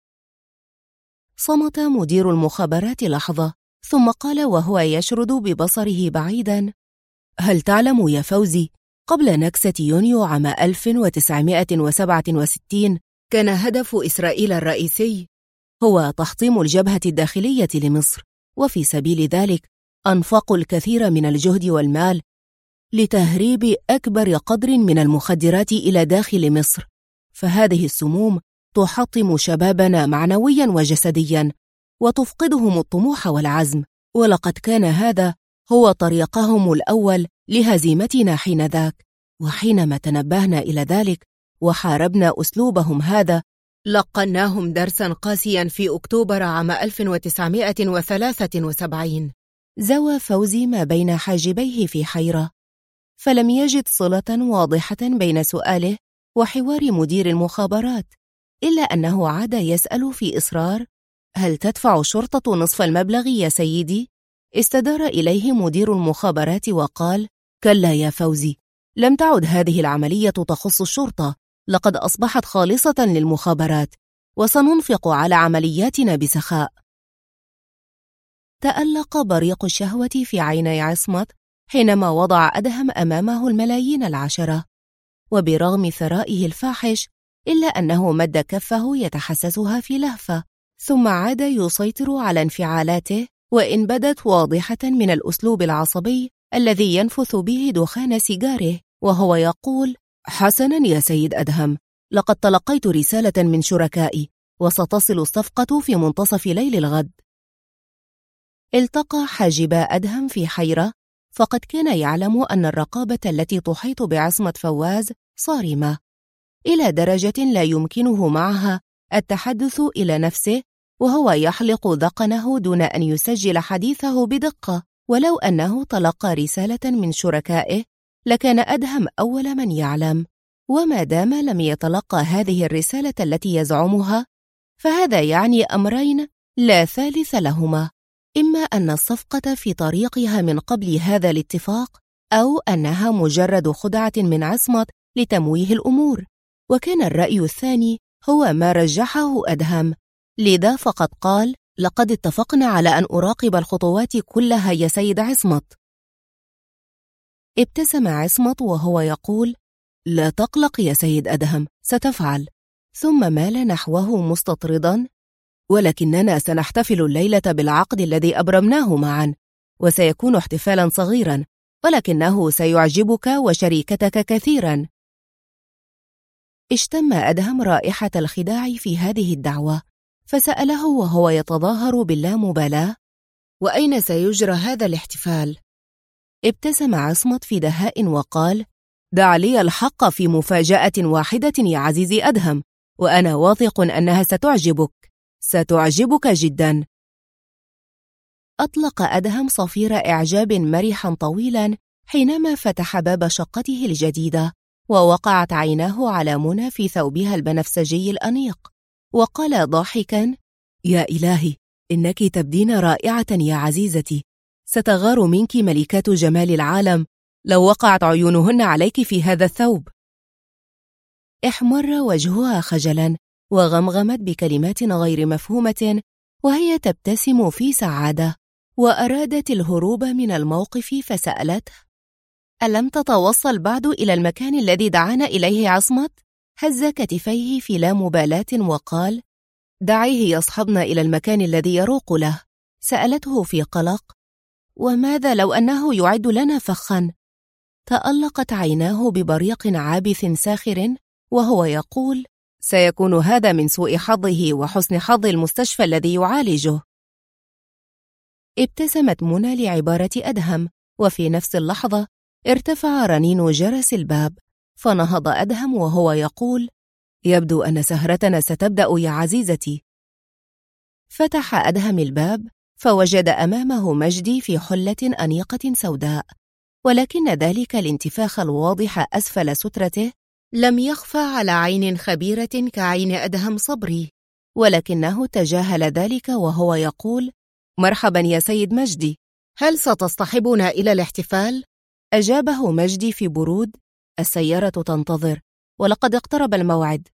صمت مدير المخابرات لحظة، ثم قال وهو يشرد ببصره بعيدا: هل تعلم يا فوزي، قبل نكسة يونيو عام 1967 كان هدف إسرائيل الرئيسي هو تحطيم الجبهة الداخلية لمصر، وفي سبيل ذلك أنفقوا الكثير من الجهد والمال لتهريب أكبر قدر من المخدرات إلى داخل مصر، فهذه السموم تحطم شبابنا معنويا وجسديا وتفقدهم الطموح والعزم، ولقد كان هذا هو طريقهم الأول لهزيمتنا حينذاك. وحينما تنبهنا إلى ذلك وحاربنا أسلوبهم هذا لقناهم درسا قاسيا في أكتوبر عام 1973. زوى فوزي ما بين حاجبيه في حيرة، فلم يجد صلة واضحة بين سؤاله وحوار مدير المخابرات، إلا أنه عاد يسأل في إصرار: هل تدفع الشرطة نصف المبلغ يا سيدي؟ استدار إليه مدير المخابرات وقال: كلا يا فوزي، لم تعد هذه العملية تخص الشرطة، لقد أصبحت خالصة للمخابرات، وسننفق على عملياتنا بسخاء. تألق بريق الشهوة في عيني عصمت حينما وضع أدهم أمامه الملايين العشرة، وبرغم ثرائه الفاحش إلا أنه مد كفه يتحسسها في لهفة، ثم عاد يسيطر على انفعالاته، وإن بدت واضحة من الأسلوب العصبي الذي ينفث به دخان سيجاره، وهو يقول: حسناً يا سيد أدهم، لقد تلقيت رسالة من شركائي، وستصل الصفقة في منتصف ليل الغد. التقى حاجبا أدهم في حيرة، فقد كان يعلم أن الرقابة التي تحيط بعصمة فواز صارمة إلى درجة لا يمكنه معها التحدث إلى نفسه وهو يحلق ذقنه دون أن يسجل حديثه بدقة. ولو أنه تلقى رسالة من شركائه لكان أدهم أول من يعلم، وما دام لم يتلقى هذه الرسالة التي يزعمها فهذا يعني أمرين لا ثالث لهما: إما أن الصفقة في طريقها من قبل هذا الاتفاق، أو أنها مجرد خدعة من عصمت لتمويه الأمور، وكان الرأي الثاني هو ما رجحه أدهم. لذا فقد قال: لقد اتفقنا على أن أراقب الخطوات كلها يا سيد عصمت. ابتسم عصمت وهو يقول: لا تقلق يا سيد أدهم، ستفعل. ثم مال نحوه مستطردا: ولكننا سنحتفل الليلة بالعقد الذي أبرمناه معا، وسيكون احتفالا صغيرا، ولكنه سيعجبك وشريكتك كثيرا. اشتم أدهم رائحة الخداع في هذه الدعوة، فسأله وهو يتظاهر باللامبالاة: وأين سيجرى هذا الاحتفال؟ ابتسم عصمت في دهاء وقال: دع لي الحق في مفاجأة واحدة يا عزيزي أدهم، وأنا واثق أنها ستعجبك جدا. أطلق أدهم صفير إعجاب مرحا طويلا حينما فتح باب شقته الجديدة، ووقعت عيناه على منى في ثوبها البنفسجي الأنيق، وقال ضاحكا: يا إلهي، إنك تبدين رائعة يا عزيزتي، ستغار منك ملكات جمال العالم لو وقعت عيونهن عليك في هذا الثوب. احمر وجهها خجلا، وغمغمت بكلمات غير مفهومة وهي تبتسم في سعادة، وأرادت الهروب من الموقف فسألته: ألم تتوصل بعد إلى المكان الذي دعانا إليه عصمت؟ هز كتفيه في لا مبالاة وقال: دعيه يصحبنا إلى المكان الذي يروق له. سألته في قلق: وماذا لو أنه يعد لنا فخا؟ تألقت عيناه ببريق عابث ساخر وهو يقول: سيكون هذا من سوء حظه وحسن حظ المستشفى الذي يعالجه. ابتسمت منى لعبارة أدهم، وفي نفس اللحظة ارتفع رنين جرس الباب، فنهض أدهم وهو يقول: يبدو أن سهرتنا ستبدأ يا عزيزتي. فتح أدهم الباب فوجد أمامه مجدي في حلة أنيقة سوداء، ولكن ذلك الانتفاخ الواضح أسفل سترته لم يخفى على عين خبيرة كعين أدهم صبري، ولكنه تجاهل ذلك وهو يقول: مرحبا يا سيد مجدي، هل ستصطحبنا إلى الاحتفال؟ أجابه مجدي في برود: السيارة تنتظر ولقد اقترب الموعد.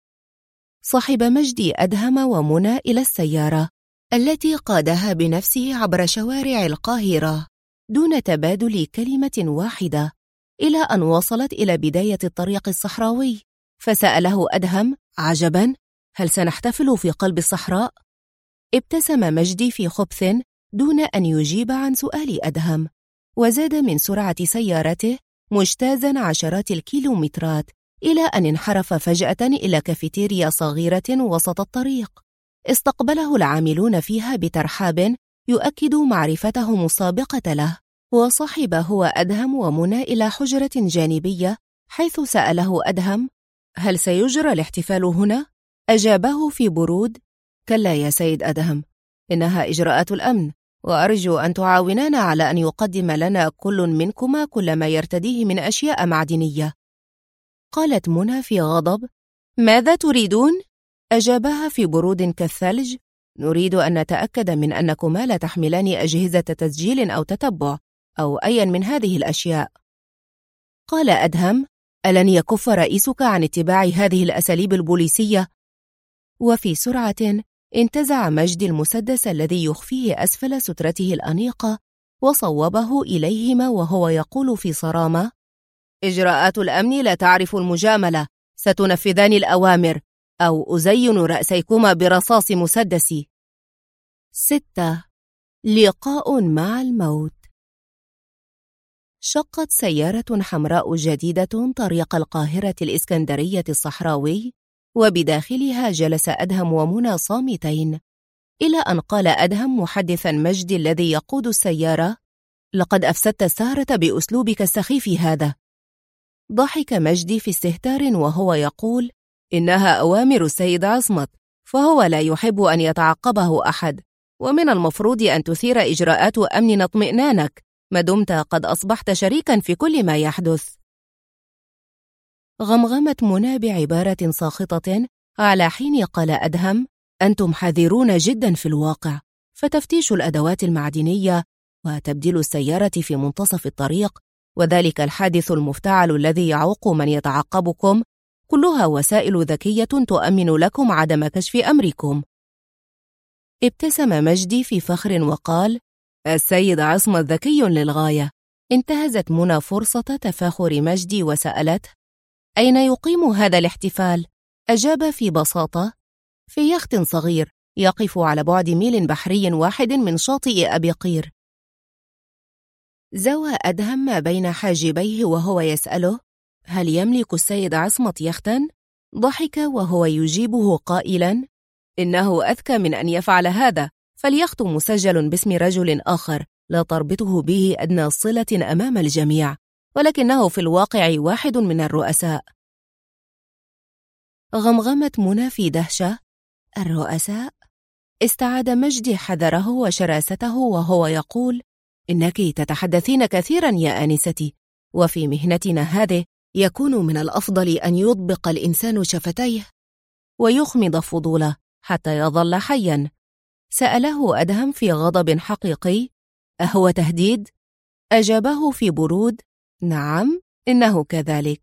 صحب مجدي أدهم ومنى إلى السيارة التي قادها بنفسه عبر شوارع القاهرة دون تبادل كلمة واحدة، إلى أن وصلت إلى بداية الطريق الصحراوي، فسأله أدهم: عجبا، هل سنحتفل في قلب الصحراء؟ ابتسم مجدي في خبث دون أن يجيب عن سؤال أدهم، وزاد من سرعة سيارته مجتازا عشرات الكيلومترات إلى أن انحرف فجأة إلى كافيتيريا صغيرة وسط الطريق استقبله العاملون فيها بترحاب يؤكد معرفتهم السابقة له، وصحب هو أدهم ومنى إلى حجرة جانبية، حيث سأله أدهم: هل سيجرى الاحتفال هنا؟ أجابه في برود: كلا يا سيد أدهم، إنها إجراءات الأمن، وأرجو أن تعاونانا على أن يقدم لنا كل منكما كل ما يرتديه من أشياء معدنية. قالت منى في غضب: ماذا تريدون؟ أجابها في برود كالثلج: نريد أن نتأكد من أنكما لا تحملان أجهزة تسجيل أو تتبع أو أيا من هذه الأشياء. قال أدهم: ألن يكف رئيسك عن اتباع هذه الأساليب البوليسية؟ وفي سرعة انتزع مجدي المسدس الذي يخفيه أسفل سترته الأنيقة وصوبه إليهما وهو يقول في صرامة: إجراءات الأمن لا تعرف المجاملة، ستنفذان الأوامر أو أزين رأسيكما برصاص مسدسي. 6. لقاء مع الموت. شقت سيارة حمراء جديدة طريق القاهرة الإسكندرية الصحراوي، وبداخلها جلس أدهم ومنى صامتين، إلى أن قال أدهم محدثا مجدي الذي يقود السيارة: لقد أفسدت السهرة بأسلوبك السخيف هذا. ضحك مجدي في استهتار وهو يقول: إنها أوامر السيد عصمت، فهو لا يحب أن يتعقبه أحد، ومن المفروض أن تثير إجراءات أمن اطمئنانك ما دمت قد أصبحت شريكا في كل ما يحدث. غمغمت منى بعبارة ساخطة على حين قال أدهم: أنتم حذرون جدا في الواقع، فتفتيش الأدوات المعدنية وتبديل السيارة في منتصف الطريق وذلك الحادث المفتعل الذي يعوق من يتعقبكم كلها وسائل ذكية تؤمن لكم عدم كشف أمركم. ابتسم مجدي في فخر وقال: السيد عصمت ذكي للغاية. انتهزت منى فرصة تفاخر مجدي وسألته: أين يقيم هذا الاحتفال؟ أجاب في بساطة: في يخت صغير يقف على بعد ميل بحري واحد من شاطئ أبي قير. زوى أدهم ما بين حاجبيه وهو يسأله: هل يملك السيد عصمت يختا؟ ضحك وهو يجيبه قائلا: إنه أذكى من أن يفعل هذا، فاليخت مسجل باسم رجل آخر لا تربطه به أدنى صلة أمام الجميع، ولكنه في الواقع واحد من الرؤساء. غمغمت منى في دهشة: الرؤساء؟ استعاد مجدي حذره وشراسته وهو يقول: إنك تتحدثين كثيرا يا آنستي، وفي مهنتنا هذه يكون من الأفضل أن يطبق الإنسان شفتيه ويخمض فضوله حتى يظل حيا. سأله أدهم في غضب حقيقي: أهو تهديد؟ أجابه في برود: نعم، إنه كذلك.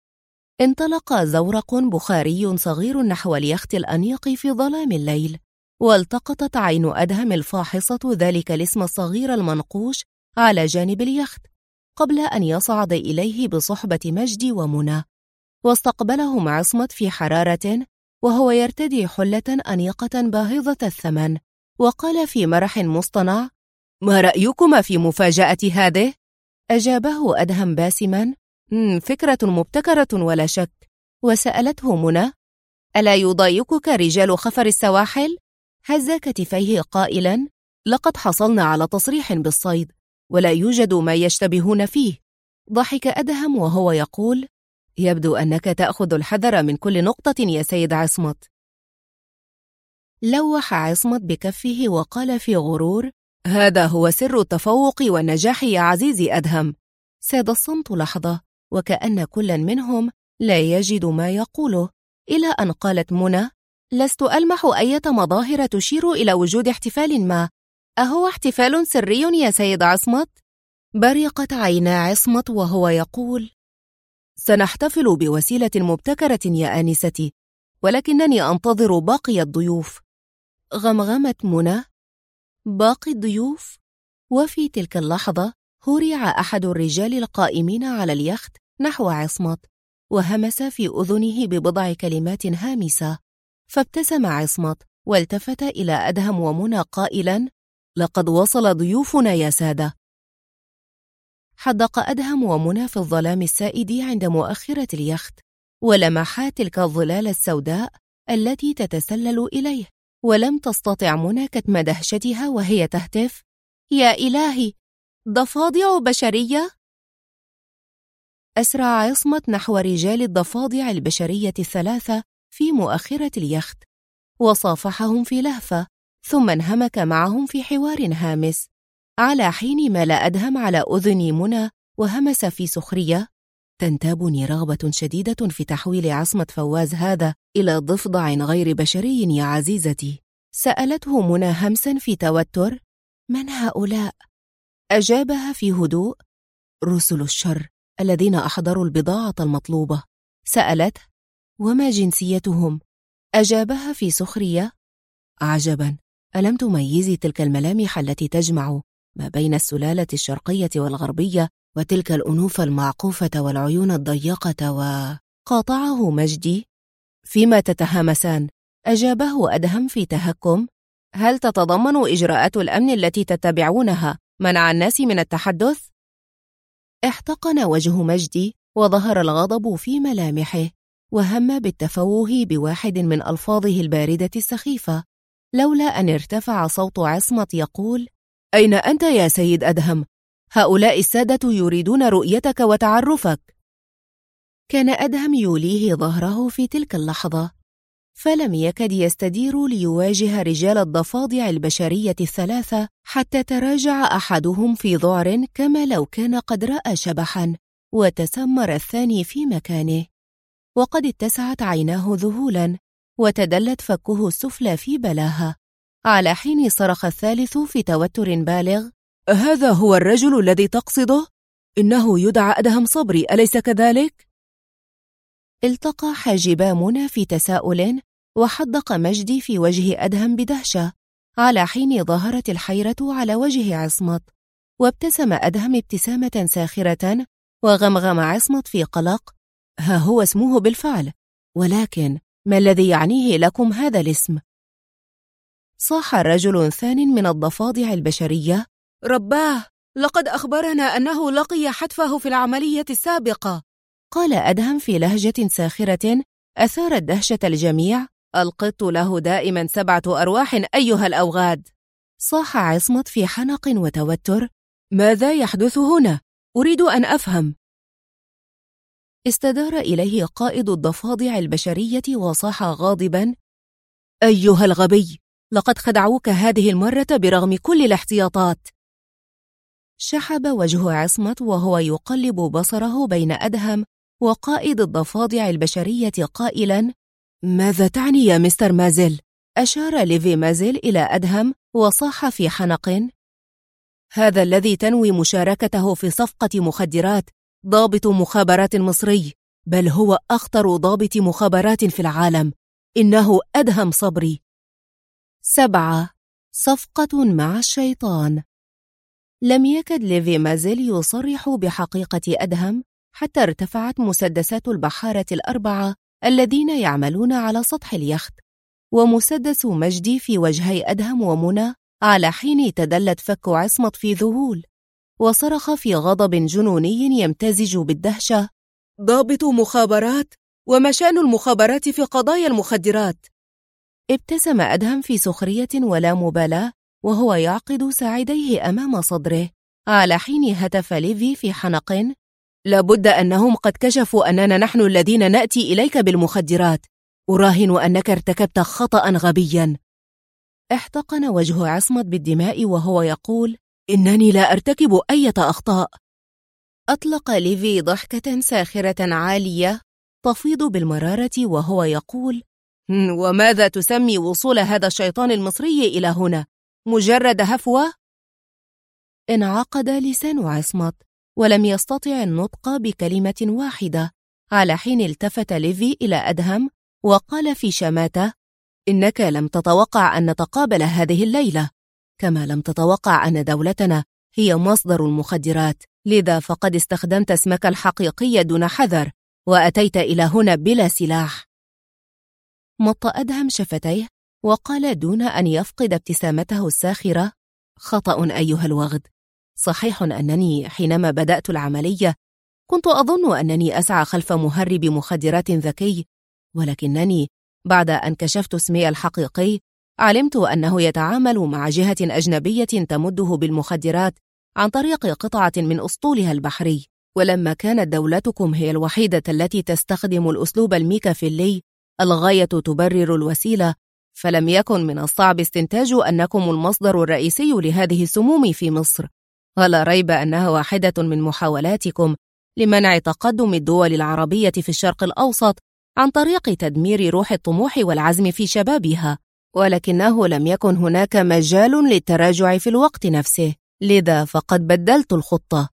انطلق زورق بخاري صغير نحو اليخت الأنيق في ظلام الليل، والتقطت عين أدهم الفاحصة ذلك الاسم الصغير المنقوش على جانب اليخت قبل أن يصعد إليه بصحبة مجدي ومنى. واستقبلهم عصمت في حرارة وهو يرتدي حلة أنيقة باهظة الثمن، وقال في مرح مصطنع: ما رأيكما في مفاجأة هذه؟ أجابه أدهم باسما: فكرة مبتكرة ولا شك. وسألته منى: ألا يضايقك رجال خفر السواحل؟ هز كتفيه قائلا: لقد حصلنا على تصريح بالصيد ولا يوجد ما يشتبهون فيه. ضحك أدهم وهو يقول: يبدو أنك تأخذ الحذر من كل نقطة يا سيد عصمت. لوح عصمت بكفه وقال في غرور: هذا هو سر التفوق والنجاح يا عزيزي أدهم. ساد الصمت لحظة وكأن كل منهم لا يجد ما يقوله، إلى أن قالت منى: لست ألمح أي مظاهر تشير إلى وجود احتفال ما. أهو احتفال سري يا سيد عصمت؟ برقت عينا عصمت وهو يقول: سنحتفل بوسيلة مبتكرة يا آنستي، ولكنني أنتظر باقي الضيوف. غمغمت منى: باقي الضيوف؟ وفي تلك اللحظة هرع أحد الرجال القائمين على اليخت نحو عصمت وهمس في أذنه ببضع كلمات هامسة، فابتسم عصمت والتفت إلى أدهم ومنى قائلا: لقد وصل ضيوفنا يا سادة. حدق أدهم ومنى في الظلام السائد عند مؤخرة اليخت ولمحا تلك الظلال السوداء التي تتسلل إليه، ولم تستطع منى كتم دهشتها وهي تهتف: يا إلهي، ضفادع بشرية! أسرع عصمت نحو رجال الضفادع البشرية الثلاثة في مؤخرة اليخت وصافحهم في لهفة، ثم انهمك معهم في حوار هامس، على حين مال أدهم على أذن منى وهمس في سخرية: تنتابني رغبة شديدة في تحويل عصمت فواز هذا إلى ضفدع غير بشري يا عزيزتي. سألته منى همسا في توتر: من هؤلاء؟ أجابها في هدوء: رسل الشر الذين أحضروا البضاعة المطلوبة. سألته: وما جنسيتهم؟ أجابها في سخرية: عجبا، ألم تميزي تلك الملامح التي تجمع ما بين السلالة الشرقية والغربية وتلك الأنوف المعقوفة والعيون الضيقة قاطعه مجدي: فيما تتهامسان؟ أجابه أدهم في تهكم: هل تتضمن إجراءات الأمن التي تتبعونها منع الناس من التحدث؟ احتقن وجه مجدي وظهر الغضب في ملامحه، وهم بالتفوه بواحد من ألفاظه الباردة السخيفة، لولا أن ارتفع صوت عصمت يقول: أين أنت يا سيد أدهم؟ هؤلاء السادة يريدون رؤيتك وتعرفك. كان أدهم يوليه ظهره في تلك اللحظة، فلم يكد يستدير ليواجه رجال الضفادع البشرية الثلاثة حتى تراجع أحدهم في ذعر كما لو كان قد رأى شبحا، وتسمر الثاني في مكانه، وقد اتسعت عيناه ذهولا وتدلت فكه السفلى في بلاهة، على حين صرخ الثالث في توتر بالغ: هذا هو الرجل الذي تقصده؟ إنه يدعى أدهم صبري، أليس كذلك؟ التقى حاجبا منى في تساؤل، وحدق مجدي في وجه أدهم بدهشة، على حين ظهرت الحيرة على وجه عصمت، وابتسم أدهم ابتسامة ساخرة، وغمغم عصمت في قلق: ها هو اسمه بالفعل، ولكن ما الذي يعنيه لكم هذا الاسم؟ صاح رجل ثان من الضفادع البشرية: رباه، لقد أخبرنا أنه لقي حتفه في العملية السابقة. قال أدهم في لهجة ساخرة أثارت دهشة الجميع: القط له دائما 7 أرواح أيها الأوغاد. صاح عصمت في حنق وتوتر: ماذا يحدث هنا؟ أريد أن أفهم. استدار إليه قائد الضفادع البشرية وصاح غاضبا: أيها الغبي، لقد خدعوك هذه المرة برغم كل الاحتياطات. شحب وجه عصمت وهو يقلب بصره بين أدهم وقائد الضفادع البشرية قائلا: ماذا تعني يا مستر مازل؟ أشار ليفي مازل إلى أدهم وصاح في حنق: هذا الذي تنوي مشاركته في صفقة مخدرات ضابط مخابرات مصري، بل هو أخطر ضابط مخابرات في العالم، إنه أدهم صبري. 7. صفقة مع الشيطان. لم يكد ليفي مازيل يصرح بحقيقة أدهم حتى ارتفعت مسدسات البحارة الأربعة الذين يعملون على سطح اليخت، ومسدس مجدي في وجهي أدهم ومنى على حين تدلت فك عصمت في ذهول، وصرخ في غضب جنوني يمتزج بالدهشة: ضابط مخابرات؟ وما شأن المخابرات في قضايا المخدرات؟ ابتسم أدهم في سخرية ولا مبالاة وهو يعقد ساعديه أمام صدره، على حين هتف ليفي في حنق: لابد أنهم قد كشفوا أننا نحن الذين نأتي إليك بالمخدرات، أراهن أنك ارتكبت خطأ غبيا. احتقن وجه عصمت بالدماء وهو يقول: إنني لا أرتكب أي أخطاء. أطلق ليفي ضحكة ساخرة عالية تفيض بالمرارة وهو يقول: وماذا تسمي وصول هذا الشيطان المصري إلى هنا؟ مجرد هفوة؟ انعقد لسان عصمت ولم يستطع النطق بكلمة واحدة، على حين التفت ليفي إلى أدهم وقال في شماتة: إنك لم تتوقع أن نتقابل هذه الليلة، كما لم تتوقع أن دولتنا هي مصدر المخدرات، لذا فقد استخدمت اسمك الحقيقي دون حذر وأتيت إلى هنا بلا سلاح. مط أدهم شفتيه وقال دون أن يفقد ابتسامته الساخرة: خطأ أيها الوغد، صحيح أنني حينما بدأت العملية كنت أظن أنني أسعى خلف مهرب مخدرات ذكي، ولكنني بعد أن كشفت اسمي الحقيقي علمت أنه يتعامل مع جهة أجنبية تمده بالمخدرات عن طريق قطعة من أسطولها البحري، ولما كانت دولتكم هي الوحيدة التي تستخدم الأسلوب الميكافيلي الغاية تبرر الوسيلة، فلم يكن من الصعب استنتاج أنكم المصدر الرئيسي لهذه السموم في مصر، ولا ريب أنها واحدة من محاولاتكم لمنع تقدم الدول العربية في الشرق الأوسط عن طريق تدمير روح الطموح والعزم في شبابها، ولكنه لم يكن هناك مجال للتراجع في الوقت نفسه، لذا فقد بدلت الخطة.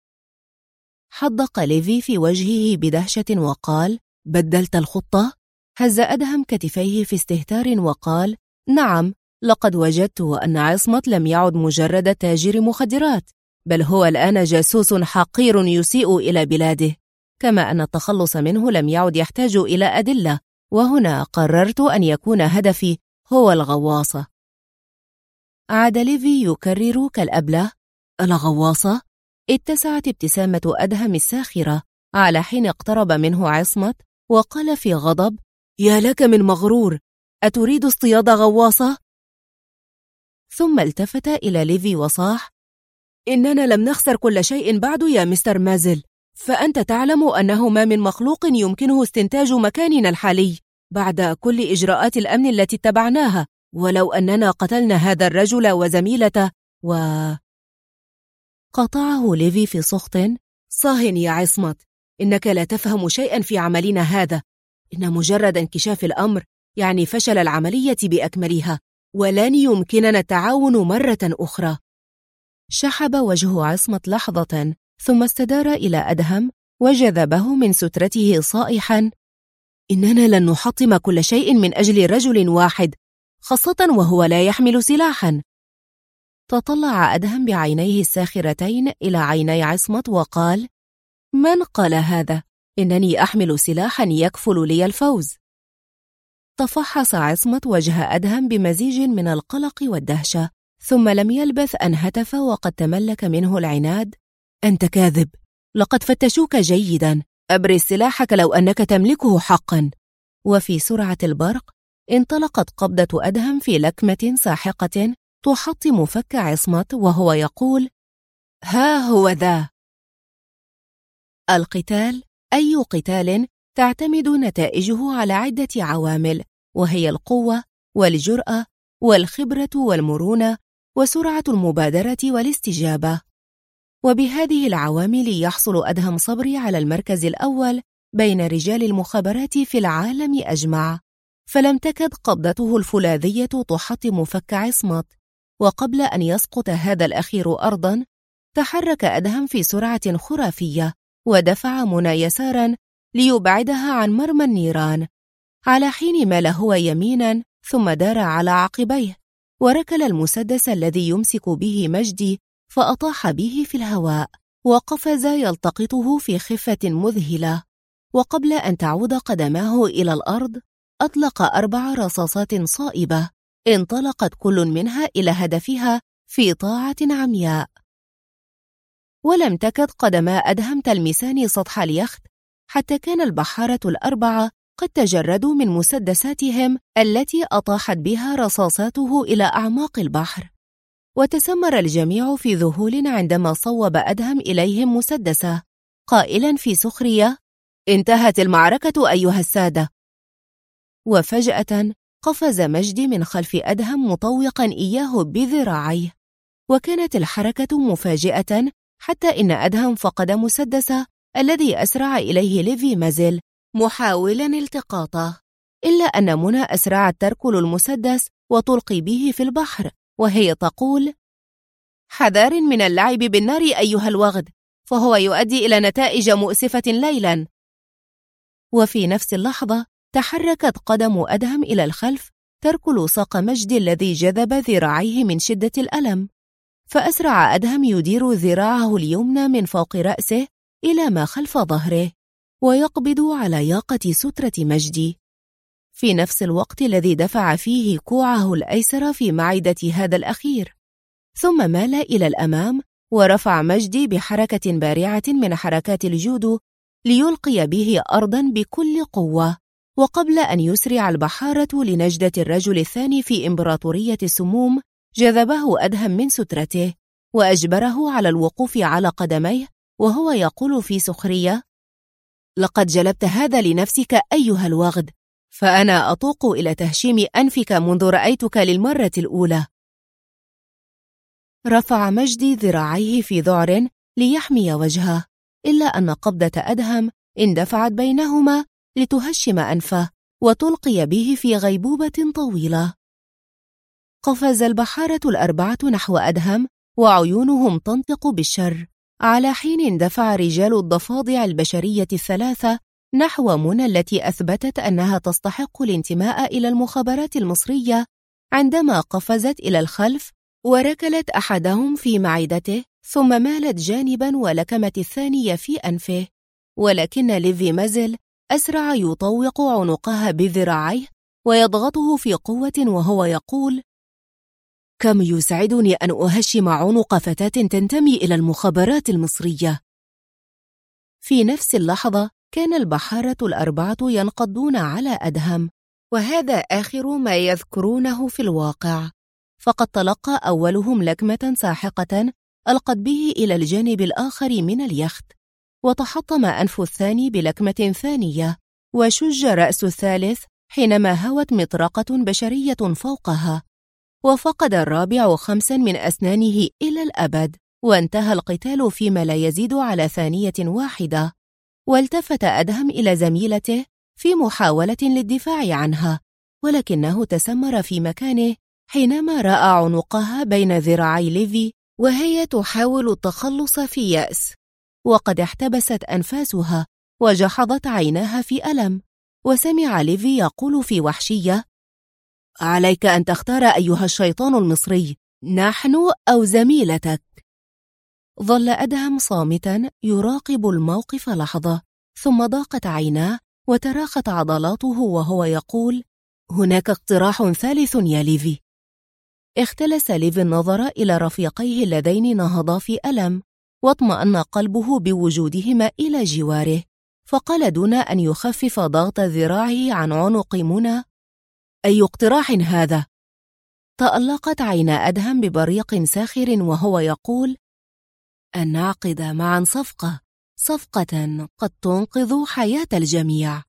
حدق ليفي في وجهه بدهشة وقال: بدلت الخطة؟ هز أدهم كتفيه في استهتار وقال: نعم، لقد وجدت أن عصمت لم يعد مجرد تاجر مخدرات، بل هو الآن جاسوس حقير يسيء إلى بلاده، كما أن التخلص منه لم يعد يحتاج إلى أدلة، وهنا قررت أن يكون هدفي هو الغواصة. عاد ليفي يكرر كالأبلة: الغواصة؟ اتسعت ابتسامة أدهم الساخرة على حين اقترب منه عصمت وقال في غضب: يا لك من مغرور، أتريد اصطياد غواصة؟ ثم التفت إلى ليفي وصاح: إننا لم نخسر كل شيء بعد يا مستر مازل، فأنت تعلم أنه ما من مخلوق يمكنه استنتاج مكاننا الحالي بعد كل إجراءات الأمن التي اتبعناها، ولو أننا قتلنا هذا الرجل وزميلته قطعه ليفي في سخط: صاهن يا عصمت، إنك لا تفهم شيئا في عملنا هذا، إن مجرد انكشاف الأمر يعني فشل العملية بأكملها، ولن يمكننا التعاون مرة أخرى. شحب وجه عصمت لحظة ثم استدار إلى أدهم وجذبه من سترته صائحا: إننا لن نحطم كل شيء من أجل رجل واحد، خاصة وهو لا يحمل سلاحا. تطلع أدهم بعينيه الساخرتين إلى عيني عصمت وقال: من قال هذا؟ إنني أحمل سلاحا يكفل لي الفوز. تفحص عصمت وجه أدهم بمزيج من القلق والدهشة، ثم لم يلبث أن هتف وقد تملك منه العناد: أنت كاذب، لقد فتشوك جيدا، أبرز سلاحك لو أنك تملكه حقا. وفي سرعة البرق انطلقت قبضة أدهم في لكمة ساحقة تحطم فك عصمت وهو يقول: ها هو ذا. القتال، أي قتال، تعتمد نتائجه على عدة عوامل، وهي القوة والجرأة والخبرة والمرونة وسرعة المبادرة والاستجابة. وبهذه العوامل يحصل أدهم صبري على المركز الأول بين رجال المخابرات في العالم أجمع، فلم تكد قبضته الفولاذية تحطم فك عصمت، وقبل أن يسقط هذا الأخير أرضاً تحرك أدهم في سرعة خرافية ودفع منى يساراً ليبعدها عن مرمى النيران، على حين مال هو يميناً ثم دار على عقبيه وركل المسدس الذي يمسك به مجدي فأطاح به في الهواء، وقفز يلتقطه في خفة مذهلة، وقبل أن تعود قدماه إلى الأرض أطلق 4 رصاصات صائبة انطلقت كل منها إلى هدفها في طاعة عمياء. ولم تكد قدما أدهم تلمسان سطح اليخت حتى كان البحارة ال4 قد تجردوا من مسدساتهم التي أطاحت بها رصاصاته إلى أعماق البحر. وتسمر الجميع في ذهول عندما صوب أدهم إليهم مسدسه، قائلا في سخرية: انتهت المعركة أيها السادة. وفجأة قفز مجدي من خلف أدهم مطوقا إياه بذراعيه، وكانت الحركة مفاجئة حتى إن أدهم فقد مسدسه الذي أسرع إليه ليفي مازيل محاولا التقاطه، إلا أن منى أسرعت تركل المسدس وتلقي به في البحر وهي تقول: حذار من اللعب بالنار أيها الوغد، فهو يؤدي إلى نتائج مؤسفة ليلا. وفي نفس اللحظة تحركت قدم أدهم إلى الخلف تركل ساق مجدي الذي جذب ذراعيه من شدة الألم، فأسرع أدهم يدير ذراعه اليمنى من فوق رأسه إلى ما خلف ظهره ويقبض على ياقة سترة مجدي، في نفس الوقت الذي دفع فيه كوعه الأيسر في معدة هذا الأخير، ثم مال إلى الأمام ورفع مجدي بحركة بارعة من حركات الجودو ليلقي به أرضا بكل قوة. وقبل أن يسرع البحارة لنجدة الرجل الثاني في إمبراطورية السموم، جذبه أدهم من سترته وأجبره على الوقوف على قدميه وهو يقول في سخرية: لقد جلبت هذا لنفسك أيها الوغد، فأنا أطوق إلى تهشيم أنفك منذ رأيتك للمرة الأولى. رفع مجدي ذراعيه في ذعر ليحمي وجهه، إلا أن قبضة أدهم اندفعت بينهما لتهشم أنفه وتلقي به في غيبوبة طويلة. قفز البحارة ال4 نحو أدهم وعيونهم تنطق بالشر، على حين اندفع رجال الضفادع البشرية ال3 نحو منى التي أثبتت أنها تستحق الانتماء إلى المخابرات المصرية، عندما قفزت إلى الخلف وركلت أحدهم في معدته ثم مالت جانبا ولكمت الثانية في أنفه، ولكن ليفي مازيل أسرع يطوق عنقها بذراعيه ويضغطه في قوة وهو يقول: كم يسعدني أن أهشم عنق فتاة تنتمي إلى المخابرات المصرية. في نفس اللحظة كان البحارة ال4 ينقضون على أدهم، وهذا آخر ما يذكرونه في الواقع، فقد تلقى أولهم لكمة ساحقة ألقت به إلى الجانب الآخر من اليخت، وتحطم أنف الثاني بلكمة ثانية، وشج رأس الثالث حينما هوت مطرقة بشرية فوقها، وفقد الرابع 5 من أسنانه إلى الأبد، وانتهى القتال فيما لا يزيد على ثانية واحدة. والتفت أدهم إلى زميلته في محاولة للدفاع عنها، ولكنه تسمر في مكانه حينما رأى عنقها بين ذراعي ليفي وهي تحاول التخلص في يأس، وقد احتبست أنفاسها وجحظت عيناها في ألم، وسمع ليفي يقول في وحشية: عليك أن تختار أيها الشيطان المصري، نحن أو زميلتك. ظل أدهم صامتا يراقب الموقف لحظة، ثم ضاقت عيناه وتراخت عضلاته وهو يقول: هناك اقتراح ثالث يا ليفي. اختلس ليفي النظر إلى رفيقيه اللذين نهضا في ألم، واطمأن قلبه بوجودهما إلى جواره، فقال دون أن يخفف ضغط ذراعه عن عنق منى: أي اقتراح هذا؟ تألقت عينا أدهم ببريق ساخر وهو يقول: أن نعقد معا صفقة قد تنقذ حياة الجميع.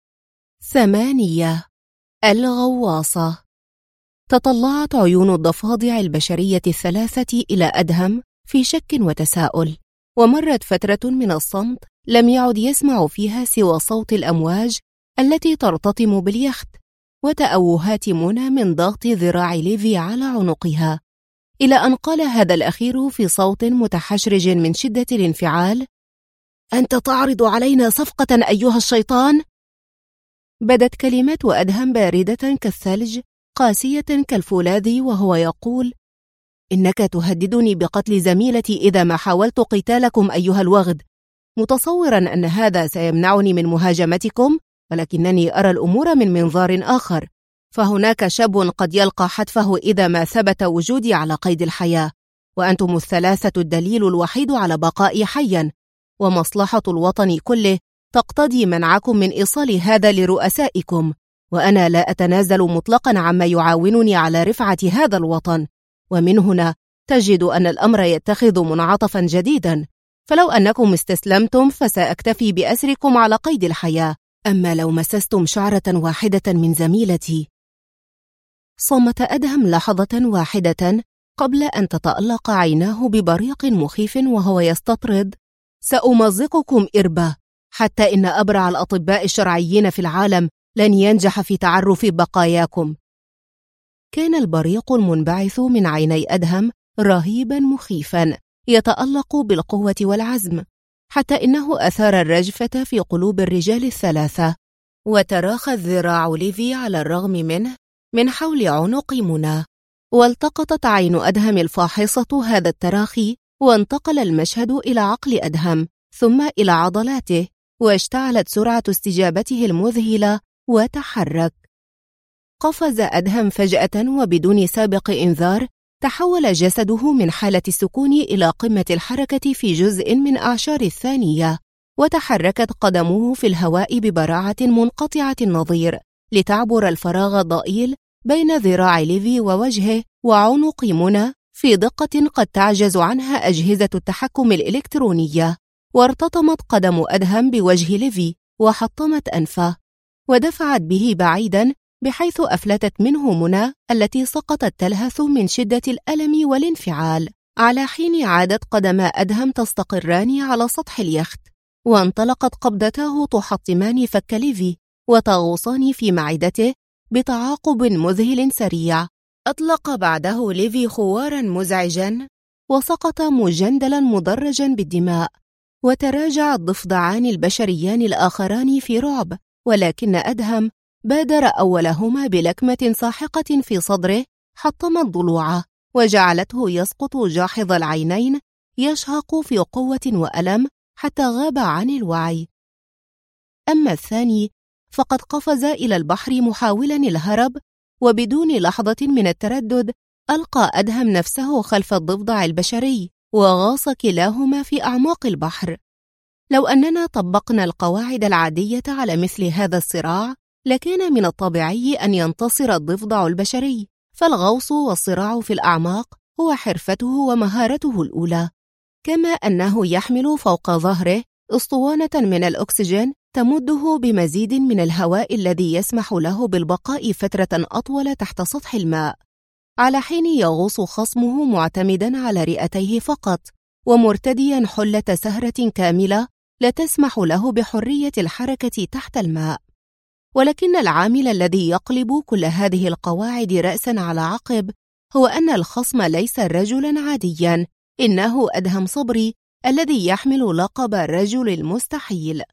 8. الغواصة. تطلعت عيون الضفادع البشرية ال3 إلى أدهم في شك وتساؤل، ومرت فترة من الصمت لم يعد يسمع فيها سوى صوت الأمواج التي ترتطم باليخت وتأوهات منى من ضغط ذراع ليفي على عنقها، إلى أن قال هذا الأخير في صوت متحشرج من شدة الانفعال: أنت تعرض علينا صفقة أيها الشيطان؟ بدت كلمات أدهم باردة كالثلج قاسية كالفولاذ وهو يقول: إنك تهددني بقتل زميلتي إذا ما حاولت قتالكم أيها الوغد، متصورا أن هذا سيمنعني من مهاجمتكم، ولكنني أرى الأمور من منظار آخر. فهناك شاب قد يلقى حتفه إذا ما ثبت وجودي على قيد الحياة، وأنتم الثلاثة الدليل الوحيد على بقائي حيا، ومصلحة الوطن كله تقتضي منعكم من إيصال هذا لرؤسائكم، وأنا لا أتنازل مطلقا عما يعاونني على رفعة هذا الوطن. ومن هنا تجد أن الأمر يتخذ منعطفا جديدا، فلو أنكم استسلمتم فسأكتفي بأسركم على قيد الحياة، أما لو مسستم شعرة واحدة من زميلتي. صمت أدهم لحظة واحدة قبل أن تتألق عيناه ببريق مخيف وهو يستطرد: سأمزقكم إربة، حتى إن أبرع الأطباء الشرعيين في العالم لن ينجح في تعرف بقاياكم. كان البريق المنبعث من عيني أدهم رهيبا مخيفا يتألق بالقوة والعزم، حتى إنه أثار الرجفة في قلوب الرجال الثلاثة، وتراخى الذراع ليفي على الرغم منه من حول عنق منى، والتقطت عين أدهم الفاحصة هذا التراخي، وانتقل المشهد إلى عقل أدهم ثم إلى عضلاته، واشتعلت سرعة استجابته المذهلة وتحرك. قفز أدهم فجأة وبدون سابق إنذار، تحول جسده من حالة السكون إلى قمة الحركة في جزء من أعشار الثانية، وتحركت قدمه في الهواء ببراعة منقطعة النظير لتعبر الفراغ الضئيل بين ذراع ليفي ووجهه وعنق منى في دقة قد تعجز عنها أجهزة التحكم الإلكترونية. وارتطمت قدم أدهم بوجه ليفي وحطمت أنفه، ودفعت به بعيدا، بحيث أفلتت منه منى التي سقطت تلهث من شدة الألم والانفعال، على حين عادت قدما أدهم تستقران على سطح اليخت، وانطلقت قبضته تحطمان فك ليفي وتغوصان في معدته بتعاقب مذهل سريع. أطلق بعده ليفي خوارا مزعجا وسقط مجندلا مدرجا بالدماء، وتراجع الضفدعان البشريان الآخران في رعب، ولكن أدهم بادر أولهما بلكمة ساحقة في صدره حطمت ضلوعه وجعلته يسقط جاحظ العينين يشهق في قوة وألم حتى غاب عن الوعي. أما الثاني فقد قفز إلى البحر محاولا الهرب، وبدون لحظة من التردد ألقى أدهم نفسه خلف الضفدع البشري وغاص كلاهما في أعماق البحر. لو أننا طبقنا القواعد العادية على مثل هذا الصراع لكان من الطبيعي أن ينتصر الضفدع البشري، فالغوص والصراع في الأعماق هو حرفته ومهارته الأولى، كما أنه يحمل فوق ظهره أسطوانة من الأكسجين تمده بمزيد من الهواء الذي يسمح له بالبقاء فترة أطول تحت سطح الماء، على حين يغوص خصمه معتمدا على رئتيه فقط ومرتديا حلة سهرة كاملة لا تسمح له بحرية الحركة تحت الماء. ولكن العامل الذي يقلب كل هذه القواعد رأسا على عقب هو أن الخصم ليس رجلا عاديا، إنه أدهم صبري الذي يحمل لقب الرجل المستحيل.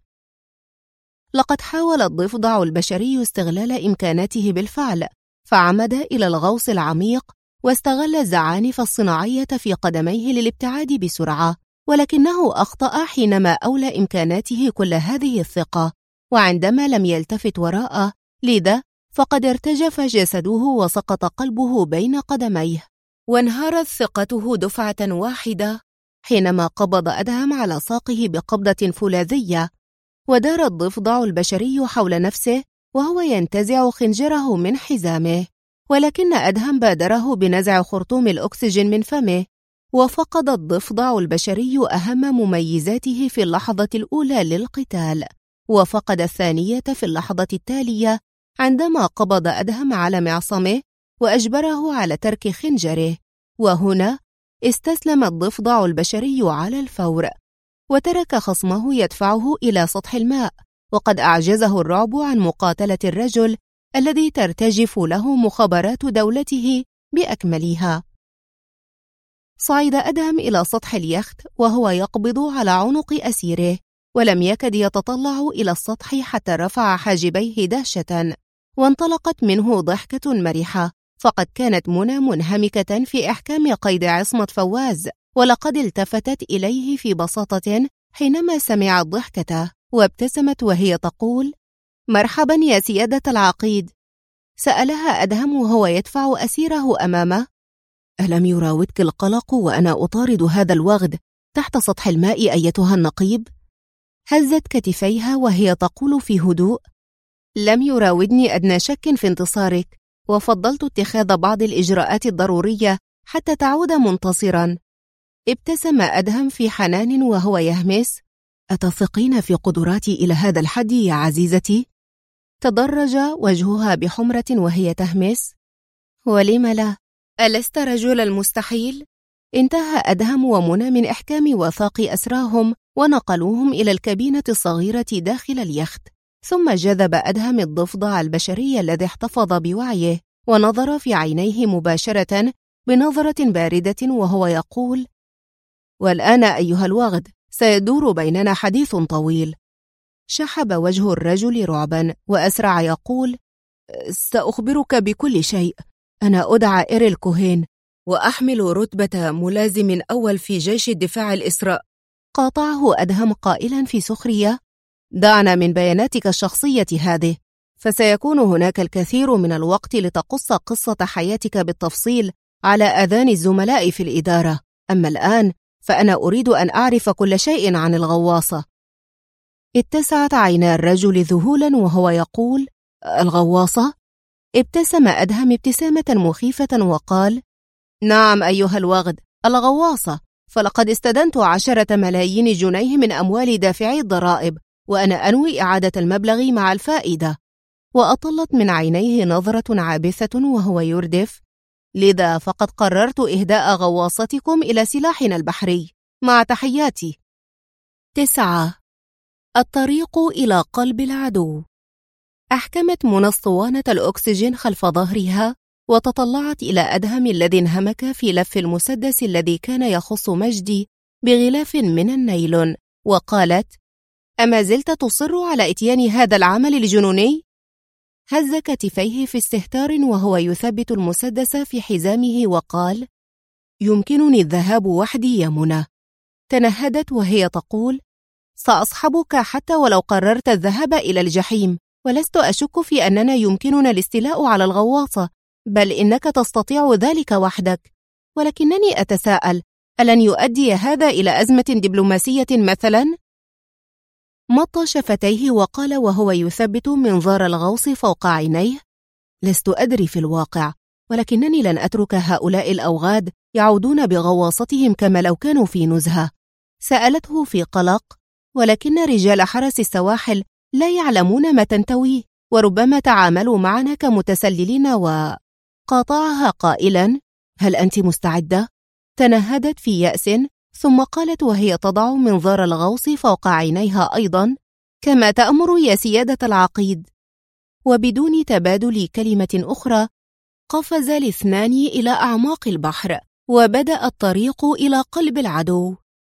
لقد حاول الضفدع البشري استغلال إمكاناته بالفعل، فعمد إلى الغوص العميق واستغل الزعانف الصناعية في قدميه للابتعاد بسرعة، ولكنه أخطأ حينما أولى إمكاناته كل هذه الثقة، وعندما لم يلتفت وراءه، لذا فقد ارتجف جسده وسقط قلبه بين قدميه، وانهارت ثقته دفعة واحدة حينما قبض أدهم على ساقه بقبضة فولاذية، ودار الضفدع البشري حول نفسه وهو ينتزع خنجره من حزامه، ولكن أدهم بادره بنزع خرطوم الأكسجين من فمه، وفقد الضفدع البشري أهم مميزاته في اللحظة الأولى للقتال، وفقد الثانية في اللحظة التالية عندما قبض أدهم على معصمه وأجبره على ترك خنجره. وهنا استسلم الضفدع البشري على الفور، وترك خصمه يدفعه إلى سطح الماء، وقد أعجزه الرعب عن مقاتلة الرجل الذي ترتجف له مخابرات دولته بأكملها. صعد أدهم إلى سطح اليخت وهو يقبض على عنق أسيره، ولم يكد يتطلع إلى السطح حتى رفع حاجبيه دهشة، وانطلقت منه ضحكة مرحة، فقد كانت منى منهمكة في إحكام قيد عصمة فواز، ولقد التفتت إليه في بساطة حينما سمعت ضحكته، وابتسمت وهي تقول: مرحبا يا سيادة العقيد. سألها أدهم وهو يدفع أسيره أمامه: ألم يراودك القلق وأنا أطارد هذا الوغد تحت سطح الماء أيتها النقيب؟ هزت كتفيها وهي تقول في هدوء: لم يراودني أدنى شك في انتصارك، وفضلت اتخاذ بعض الإجراءات الضرورية حتى تعود منتصرا. ابتسم أدهم في حنان وهو يهمس: أتثقين في قدراتي إلى هذا الحد يا عزيزتي؟ تدرج وجهها بحمرة وهي تهمس: ولم لا؟ ألست رجل المستحيل؟ انتهى أدهم ومنى من إحكام وثاق أسراهم ونقلوهم إلى الكابينة الصغيرة داخل اليخت، ثم جذب أدهم الضفدع البشري الذي احتفظ بوعيه ونظر في عينيه مباشرة بنظرة باردة وهو يقول: والآن أيها الوغد سيدور بيننا حديث طويل. شحب وجه الرجل رعبا وأسرع يقول: سأخبرك بكل شيء. أنا أدعى إيريل كوهين وأحمل رتبة ملازم أول في جيش الدفاع الإسرائيلي. قاطعه أدهم قائلا في سخرية: دعنا من بياناتك الشخصية هذه، فسيكون هناك الكثير من الوقت لتقص قصة حياتك بالتفصيل على آذان الزملاء في الإدارة. أما الآن فأنا أريد أن أعرف كل شيء عن الغواصة. اتسعت عينا الرجل ذهولا وهو يقول: الغواصة؟ ابتسم أدهم ابتسامة مخيفة وقال: نعم أيها الوغد، الغواصة، فلقد استدنت 10 ملايين جنيه من أموال دافعي الضرائب، وأنا أنوي إعادة المبلغ مع الفائدة. وأطلت من عينيه نظرة عابثة وهو يردف: لذا فقد قررت إهداء غواصتكم إلى سلاحنا البحري، مع تحياتي. 9. الطريق إلى قلب العدو. أحكمت منى اسطوانة الأكسجين خلف ظهرها وتطلعت إلى أدهم الذي انهمك في لف المسدس الذي كان يخص مجدي بغلاف من النيلون، وقالت: أما زلت تصر على إتيان هذا العمل الجنوني؟ هز كتفيه في استهتار وهو يثبت المسدس في حزامه وقال: يمكنني الذهاب وحدي يا منى. تنهدت وهي تقول: سأصحبك حتى ولو قررت الذهاب إلى الجحيم، ولست أشك في أننا يمكننا الاستيلاء على الغواصة، بل إنك تستطيع ذلك وحدك. ولكنني أتساءل، ألن يؤدي هذا إلى أزمة دبلوماسية مثلا؟ مط شفتيه وقال وهو يثبت منظار الغوص فوق عينيه: لست أدري في الواقع، ولكنني لن أترك هؤلاء الأوغاد يعودون بغواصتهم كما لو كانوا في نزهة. سألته في قلق: ولكن رجال حرس السواحل لا يعلمون ما تنتويه، وربما تعاملوا معنا كمتسللين. قاطعها قائلا: هل أنت مستعدة؟ تنهدت في يأس، ثم قالت وهي تضع منظار الغوص فوق عينيها أيضا: كما تأمر يا سيادة العقيد. وبدون تبادل كلمة أخرى قفز الاثنان إلى أعماق البحر، وبدأ الطريق إلى قلب العدو.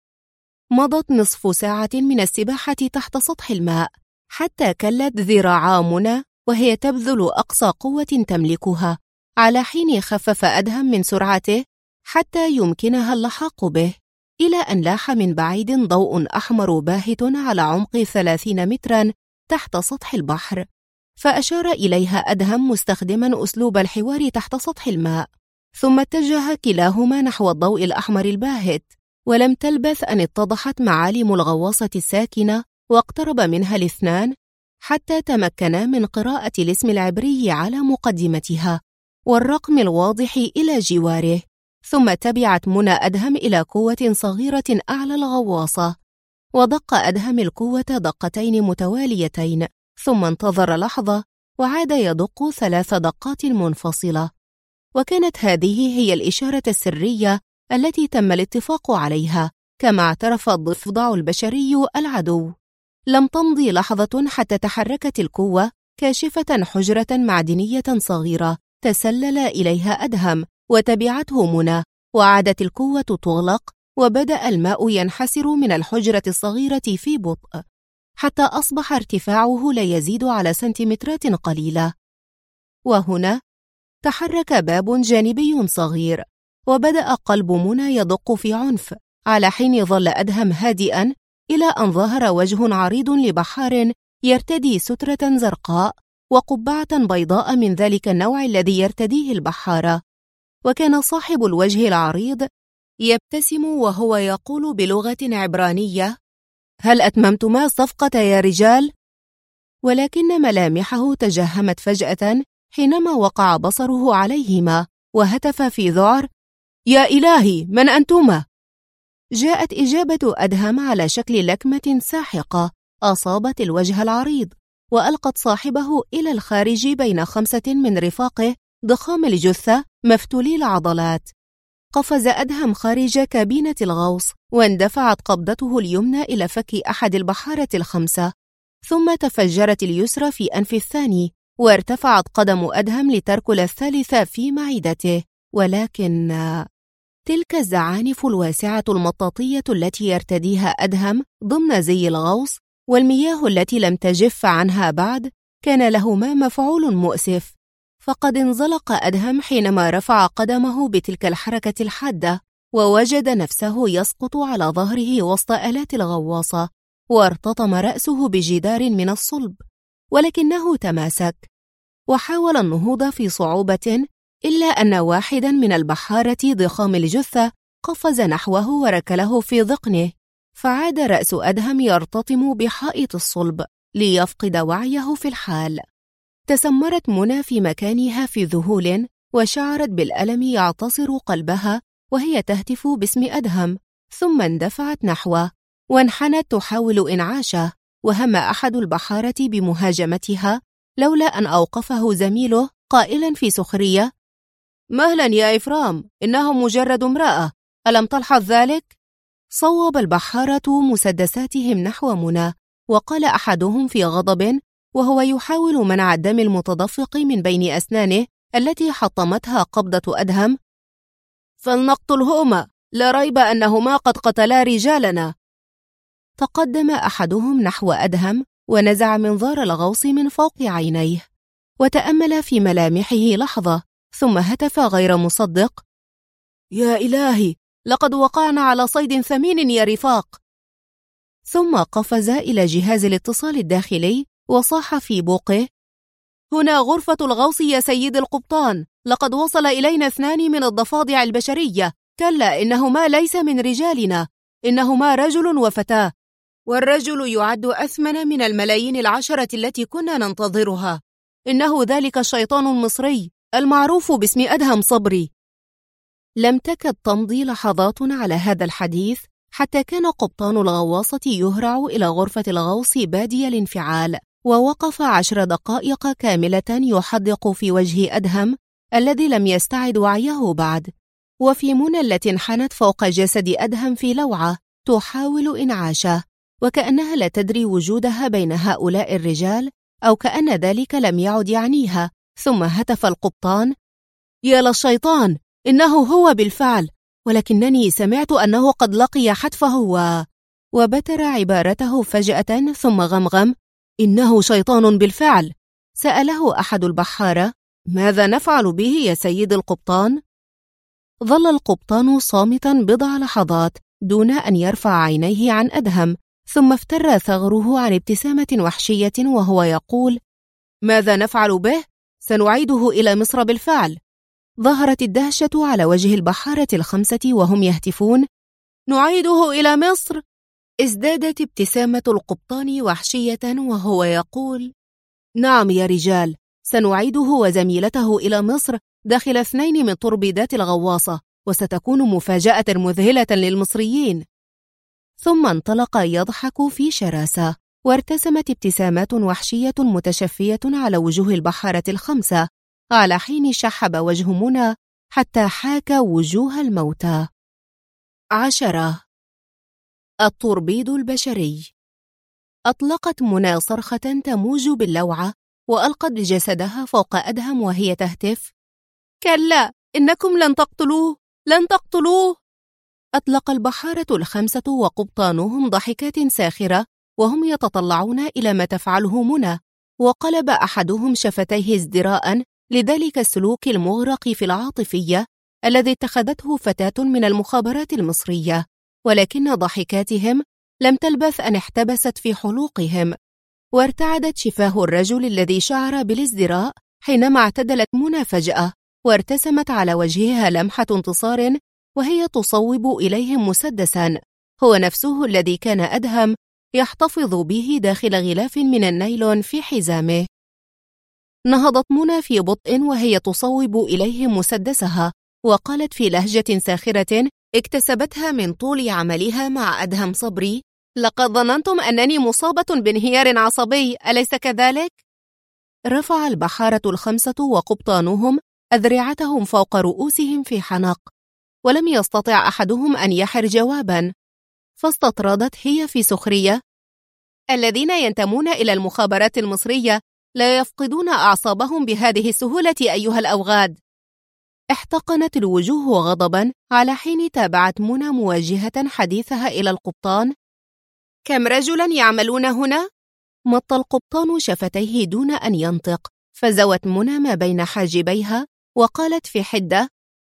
مضت نصف ساعة من السباحة تحت سطح الماء حتى كلت ذراعا منى وهي تبذل أقصى قوة تملكها، على حين خفف أدهم من سرعته حتى يمكنها اللحاق به، إلى أن لاح من بعيد ضوء أحمر باهت على عمق 30 مترا تحت سطح البحر، فأشار إليها أدهم مستخدما أسلوب الحوار تحت سطح الماء، ثم اتجه كلاهما نحو الضوء الأحمر الباهت. ولم تلبث أن اتضحت معالم الغواصة الساكنة، واقترب منها الاثنان حتى تمكنا من قراءة الاسم العبري على مقدمتها والرقم الواضح إلى جواره. ثم تبعت منى أدهم إلى قوة صغيرة أعلى الغواصة، ودق أدهم القوة دقتين متواليتين، ثم انتظر لحظة وعاد يدق 3 دقات منفصلة. وكانت هذه هي الإشارة السرية التي تم الاتفاق عليها، كما اعترف الضفدع البشري العدو. لم تمضي لحظة حتى تحركت القوة كاشفة حجرة معدنية صغيرة تسلل إليها أدهم، وتبعته منى، وعادت القوة تغلق، وبدأ الماء ينحسر من الحجرة الصغيرة في بطء، حتى أصبح ارتفاعه لا يزيد على سنتيمترات قليلة. وهنا تحرك باب جانبي صغير، وبدأ قلب منى يدق في عنف، على حين ظل أدهم هادئا إلى أن ظهر وجه عريض لبحار يرتدي سترة زرقاء وقبعة بيضاء من ذلك النوع الذي يرتديه البحارة. وكان صاحب الوجه العريض يبتسم وهو يقول بلغة عبرانية: هل أتممتما الصفقة يا رجال؟ ولكن ملامحه تجهمت فجأة حينما وقع بصره عليهما، وهتف في ذعر: يا إلهي، من أنتما؟ جاءت إجابة أدهم على شكل لكمة ساحقة أصابت الوجه العريض، وألقت صاحبه إلى الخارج بين 5 من رفاقه ضخام الجثة مفتولي العضلات. قفز أدهم خارج كابينة الغوص، واندفعت قبضته اليمنى إلى فك أحد البحارة ال5، ثم تفجرت اليسرى في أنف الثاني، وارتفعت قدم أدهم لتركل الثالثة في معدته. ولكن تلك الزعانف الواسعة المطاطية التي يرتديها أدهم ضمن زي الغوص، والمياه التي لم تجف عنها بعد، كان لهما مفعول مؤسف. فقد انزلق أدهم حينما رفع قدمه بتلك الحركة الحادة، ووجد نفسه يسقط على ظهره وسط آلات الغواصة، وارتطم رأسه بجدار من الصلب، ولكنه تماسك وحاول النهوض في صعوبة، إلا أن واحدا من البحارة ضخام الجثة قفز نحوه وركله في ذقنه، فعاد رأس أدهم يرتطم بحائط الصلب ليفقد وعيه في الحال. تسمرت منى في مكانها في ذهول، وشعرت بالألم يعتصر قلبها وهي تهتف باسم أدهم، ثم اندفعت نحوه وانحنت تحاول إنعاشه، وهم أحد البحارة بمهاجمتها، لولا أن أوقفه زميله قائلا في سخرية: مهلا يا إفرام، إنه مجرد امرأة، ألم تلحظ ذلك؟ صوب البحارة مسدساتهم نحو منى، وقال أحدهم في غضب وهو يحاول منع الدم المتدفق من بين أسنانه التي حطمتها قبضة أدهم: فلنقتلهما، لا ريب أنهما قد قتلا رجالنا. تقدم أحدهم نحو أدهم ونزع منظار الغوص من فوق عينيه، وتأمل في ملامحه لحظة، ثم هتف غير مصدق: يا إلهي، لقد وقعنا على صيد ثمين يا رفاق. ثم قفز إلى جهاز الاتصال الداخلي وصاح في بوقه: هنا غرفة الغوص يا سيد القبطان، لقد وصل إلينا 2 من الضفادع البشرية، كلا إنهما ليس من رجالنا، إنهما رجل وفتاة، والرجل يعد أثمن من الملايين 10 التي كنا ننتظرها، إنه ذلك الشيطان المصري المعروف باسم أدهم صبري. لم تكد تمضي لحظات على هذا الحديث حتى كان قبطان الغواصة يهرع إلى غرفة الغوص بادي الانفعال، ووقف 10 دقائق كاملة يحدق في وجه أدهم الذي لم يستعد وعيه بعد، وفي منى التي انحنت فوق جسد أدهم في لوعة تحاول إنعاشه، وكأنها لا تدري وجودها بين هؤلاء الرجال، أو كأن ذلك لم يعد يعنيها. ثم هتف القبطان: يا للشيطان، إنه هو بالفعل، ولكنني سمعت أنه قد لقي حتفه وبتر عبارته فجأة، ثم غمغم: إنه شيطان بالفعل. سأله أحد البحارة: ماذا نفعل به يا سيد القبطان؟ ظل القبطان صامتا بضع لحظات دون أن يرفع عينيه عن أدهم، ثم افتر ثغره عن ابتسامة وحشية وهو يقول: ماذا نفعل به؟ سنعيده إلى مصر بالفعل. ظهرت الدهشة على وجه البحارة ال5 وهم يهتفون: نعيده إلى مصر. ازدادت ابتسامة القبطان وحشية وهو يقول: نعم يا رجال، سنعيده وزميلته إلى مصر داخل 2 من توربيدات الغواصة، وستكون مفاجأة مذهلة للمصريين. ثم انطلق يضحك في شراسة، وارتسمت ابتسامات وحشية متشفية على وجوه البحارة ال5، على حين شحب وجه منى حتى حاك وجوه الموتى. 10. التوربيد البشري. أطلقت منى صرخة تموج باللوعة، وألقت جسدها فوق أدهم وهي تهتف: كلا، إنكم لن تقتلوه، لن تقتلوه. أطلق البحارة ال5 وقبطانهم ضحكات ساخرة وهم يتطلعون إلى ما تفعله منى، وقلب أحدهم شفتيه ازدراء لذلك السلوك المغرق في العاطفية الذي اتخذته فتاة من المخابرات المصرية، ولكن ضحكاتهم لم تلبث أن احتبست في حلوقهم، وارتعدت شفاه الرجل الذي شعر بالازدراء حينما اعتدلت منى فجأة، وارتسمت على وجهها لمحة انتصار وهي تصوب إليهم مسدسا هو نفسه الذي كان أدهم يحتفظ به داخل غلاف من النايلون في حزامه. نهضت منى في بطء وهي تصوب إليهم مسدسها، وقالت في لهجة ساخرة اكتسبتها من طول عملها مع أدهم صبري: لقد ظننتم أنني مصابة بانهيار عصبي، أليس كذلك؟ رفع البحارة الخمسة وقبطانهم أذرعتهم فوق رؤوسهم في حنق، ولم يستطع أحدهم أن يحر جوابا، فاستطردت هي في سخرية: الذين ينتمون إلى المخابرات المصرية لا يفقدون أعصابهم بهذه السهولة أيها الأوغاد. احتقنت الوجوه غضبا على حين تابعت منى موجهة حديثها إلى القبطان: كم رجلا يعملون هنا؟ مط القبطان شفتيه دون أن ينطق، فزوت منى ما بين حاجبيها وقالت في حدة: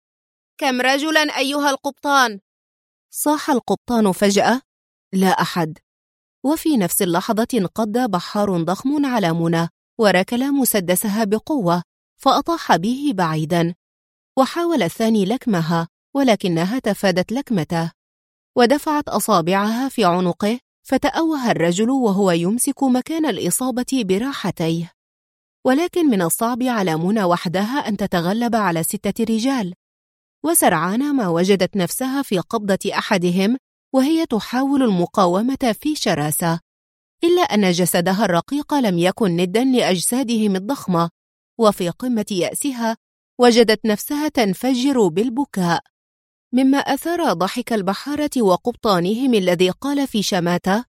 كم رجلا أيها القبطان؟ صاح القبطان فجأة: لا أحد. وفي نفس اللحظة انقض بحار ضخم على منى وركل مسدسها بقوة فأطاح به بعيدا، وحاول الثاني لكمها ولكنها تفادت لكمته، ودفعت أصابعها في عنقه فتأوه الرجل وهو يمسك مكان الإصابة براحتيه. ولكن من الصعب على منى وحدها أن تتغلب على 6 رجال، وسرعان ما وجدت نفسها في قبضة أحدهم وهي تحاول المقاومة في شراسة، إلا أن جسدها الرقيق لم يكن ندا لأجسادهم الضخمة، وفي قمة يأسها وجدت نفسها تنفجر بالبكاء، مما أثار ضحك البحارة وقبطانهم الذي قال في شماتة: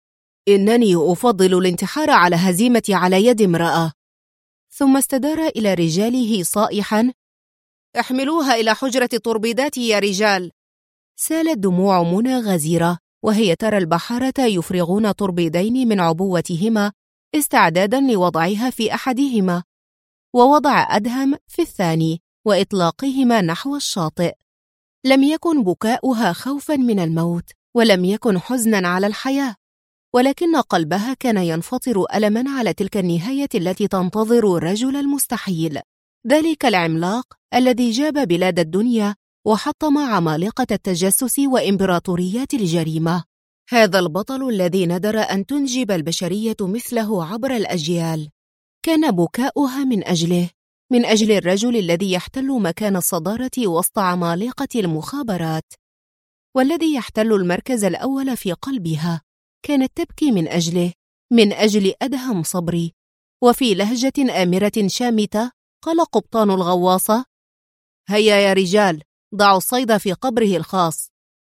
إنني أفضل الانتحار على هزيمتي على يد امرأة. ثم استدار إلى رجاله صائحا: احملوها إلى حجرة توربيدات يا رجال. سالت دموع منى غزيرة وهي ترى البحارة يفرغون توربيدين من عبوتهما استعدادا لوضعها في أحدهما ووضع أدهم في الثاني وإطلاقهما نحو الشاطئ. لم يكن بكاؤها خوفا من الموت ولم يكن حزنا على الحياة، ولكن قلبها كان ينفطر ألما على تلك النهاية التي تنتظر الرجل المستحيل، ذلك العملاق الذي جاب بلاد الدنيا وحطم عمالقة التجسس وإمبراطوريات الجريمة، هذا البطل الذي ندر أن تنجب البشرية مثله عبر الأجيال. كان بكاؤها من أجله، من أجل الرجل الذي يحتل مكان الصدارة وسط عمالقة المخابرات، والذي يحتل المركز الأول في قلبها. كانت تبكي من أجله، من أجل أدهم صبري. وفي لهجة آمرة شامتة قال قبطان الغواصة: هيا يا رجال، ضعوا الصيد في قبره الخاص.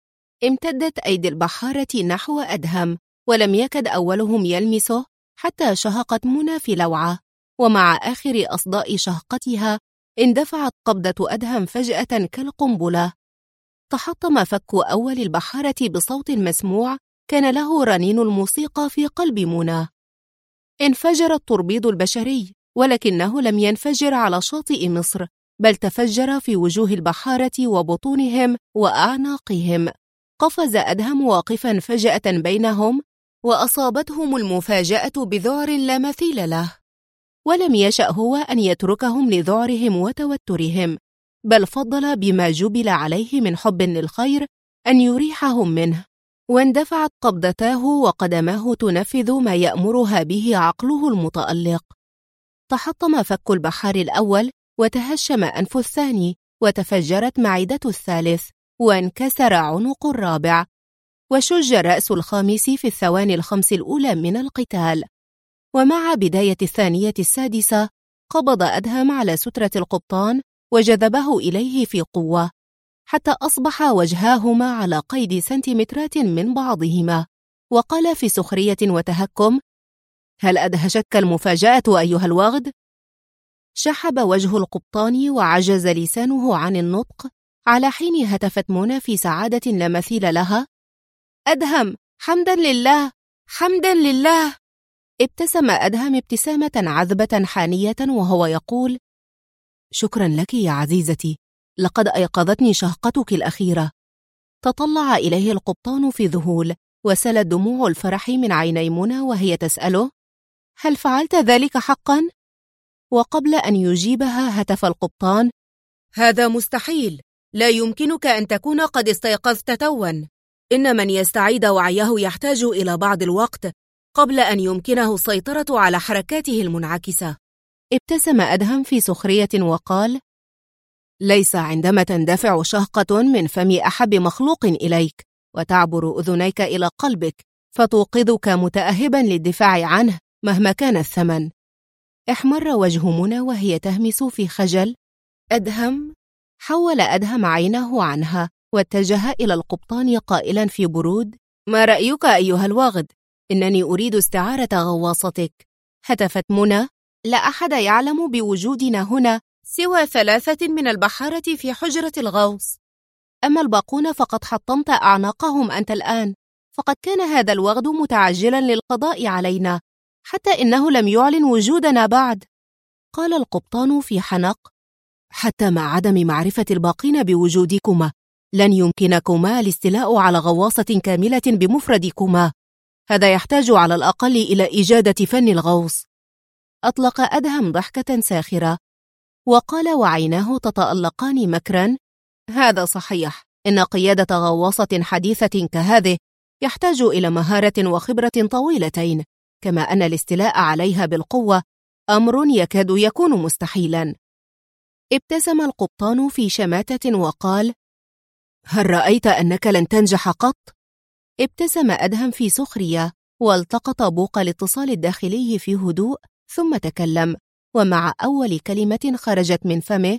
امتدت أيدي البحارة نحو أدهم، ولم يكد أولهم يلمسه حتى شهقت منى في لوعة، ومع آخر أصداء شهقتها اندفعت قبضة أدهم فجأة كالقنبلة. تحطم فك أول البحارة بصوت مسموع كان له رنين الموسيقى في قلب منى. انفجر التوربيد البشري، ولكنه لم ينفجر على شاطئ مصر، بل تفجر في وجوه البحارة وبطونهم وأعناقهم. قفز أدهم واقفا فجأة بينهم، وأصابتهم المفاجأة بذعر لا مثيل له، ولم يشأ هو أن يتركهم لذعرهم وتوترهم، بل فضل بما جبل عليه من حب للخير أن يريحهم منه، واندفعت قبضتاه وقدماه تنفذ ما يأمرها به عقله المتألق. تحطم فك البحار الأول، وتهشم أنف الثاني، وتفجرت معدة الثالث، وانكسر عنق الرابع، وشج رأس الخامس في الثواني الخمس الأولى من القتال. ومع بداية الثانية السادسة قبض أدهم على سترة القبطان وجذبه إليه في قوة، حتى أصبح وجهاهما على قيد سنتيمترات من بعضهما، وقال في سخرية وتهكم: هل أدهشتك المفاجأة أيها الوغد؟ شحب وجه القبطان وعجز لسانه عن النطق، على حين هتفت منى في سعادة لا مثيل لها: أدهم، حمدا لله، حمدا لله. ابتسم أدهم ابتسامة عذبة حانية وهو يقول: شكرا لك يا عزيزتي، لقد أيقظتني شهقتك الأخيرة. تطلع إليه القبطان في ذهول، وسلت دموع الفرح من عيني منى وهي تسأله: هل فعلت ذلك حقا؟ وقبل أن يجيبها هتف القبطان: هذا مستحيل، لا يمكنك أن تكون قد استيقظت توا. إن من يستعيد وعيه يحتاج إلى بعض الوقت قبل أن يمكنه السيطرة على حركاته المنعكسة. ابتسم أدهم في سخرية وقال: ليس عندما تندفع شهقة من فم أحب مخلوق إليك وتعبر أذنيك إلى قلبك فتوقظك متأهبا للدفاع عنه مهما كان الثمن. احمر وجه منى وهي تهمس في خجل. أدهم. حول أدهم عينه عنها واتجه إلى القبطان قائلا في برود: ما رأيك أيها الواغد؟ إنني أريد استعارة غواصتك. هتفت منى: لا أحد يعلم بوجودنا هنا سوى 3 من البحارة في حجرة الغوص، أما الباقون فقد حطمت أعناقهم أنت الآن، فقد كان هذا الوغد متعجلا للقضاء علينا حتى إنه لم يعلن وجودنا بعد. قال القبطان في حنق: حتى مع عدم معرفة الباقين بوجودكما لن يمكنكما الاستيلاء على غواصة كاملة بمفردكما، هذا يحتاج على الأقل إلى إجادة فن الغوص. أطلق أدهم ضحكة ساخرة وقال وعيناه تتألقان مكرا: هذا صحيح، إن قيادة غواصة حديثة كهذه يحتاج إلى مهارة وخبرة طويلتين، كما أن الاستيلاء عليها بالقوة أمر يكاد يكون مستحيلا. ابتسم القبطان في شماتة وقال: هل رأيت أنك لن تنجح قط؟ ابتسم أدهم في سخرية والتقط بوق الاتصال الداخلي في هدوء، ثم تكلم، ومع أول كلمة خرجت من فمه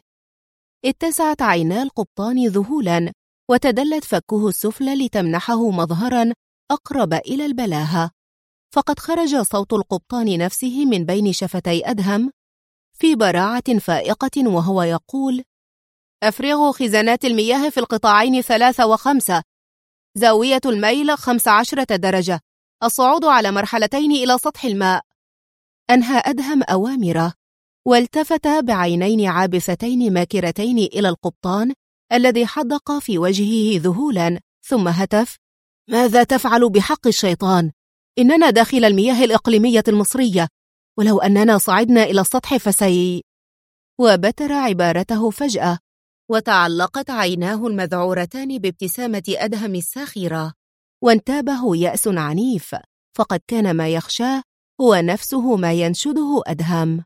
اتسعت عينا القبطان ذهولا وتدلت فكه السفلى لتمنحه مظهرا أقرب إلى البلاهة، فقد خرج صوت القبطان نفسه من بين شفتي أدهم في براعة فائقة وهو يقول: أفرغوا خزانات المياه في القطاعين 3 و5، زاوية الميل 15 درجة، الصعود على مرحلتين إلى سطح الماء. أنهى أدهم أوامره والتفت بعينين عابثتين ماكرتين إلى القبطان الذي حدق في وجهه ذهولا، ثم هتف: ماذا تفعل بحق الشيطان؟ إننا داخل المياه الإقليمية المصرية، ولو أننا صعدنا إلى السطح وبتر عبارته فجأة، وتعلقت عيناه المذعورتان بابتسامة أدهم الساخرة، وانتابه يأس عنيف، فقد كان ما يخشاه هو نفسه ما ينشده أدهم.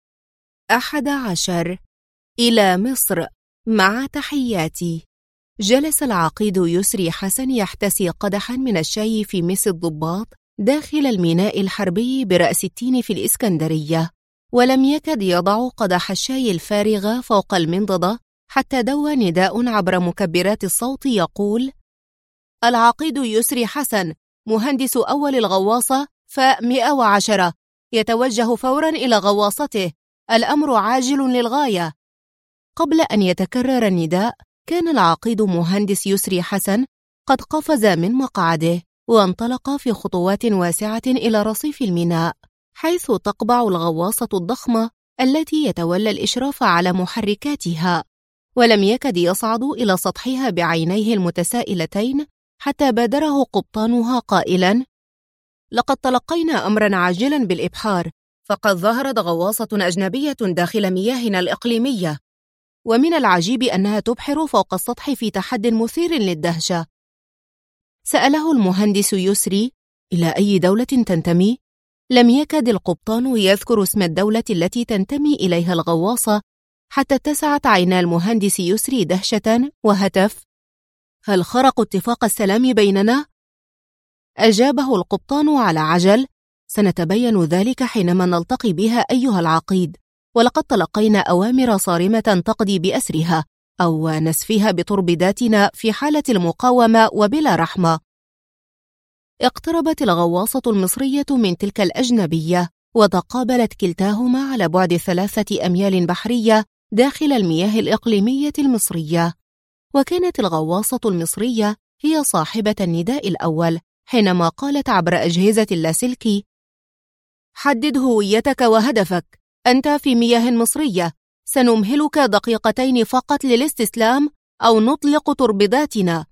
11. إلى مصر مع تحياتي. جلس العقيد يسري حسن يحتسي قدحا من الشاي في مس الضباط داخل الميناء الحربي برأس التين في الإسكندرية، ولم يكد يضع قدح الشاي الفارغ فوق المنضدة حتى دوى نداء عبر مكبرات الصوت يقول: العقيد يسري حسن، مهندس أول الغواصة فاء 110، يتوجه فورا إلى غواصته، الأمر عاجل للغاية. قبل أن يتكرر النداء كان العقيد مهندس يسري حسن قد قفز من مقعده وانطلق في خطوات واسعة إلى رصيف الميناء، حيث تقبع الغواصة الضخمة التي يتولى الإشراف على محركاتها، ولم يكد يصعد إلى سطحها بعينيه المتسائلتين حتى بادره قبطانها قائلا: لقد تلقينا أمرا عاجلا بالإبحار، فقد ظهرت غواصة أجنبية داخل مياهنا الإقليمية، ومن العجيب أنها تبحر فوق السطح في تحد مثير للدهشة. سأله المهندس يسري: إلى أي دولة تنتمي؟ لم يكد القبطان يذكر اسم الدولة التي تنتمي إليها الغواصة حتى اتسعت عينا المهندس يسري دهشة وهتف: هل خرقوا اتفاق السلام بيننا؟ أجابه القبطان على عجل: سنتبين ذلك حينما نلتقي بها أيها العقيد، ولقد تلقينا أوامر صارمة تقضي بأسرها أو نسفها بتربداتنا في حالة المقاومة وبلا رحمة. اقتربت الغواصة المصرية من تلك الأجنبية وتقابلت كلتاهما على بعد 3 أميال بحرية داخل المياه الإقليمية المصرية، وكانت الغواصة المصرية هي صاحبة النداء الأول حينما قالت عبر أجهزة اللاسلكي: حدد هويتك وهدفك، أنت في مياه مصرية، سنمهلك دقيقتين فقط للاستسلام أو نطلق توربيداتنا.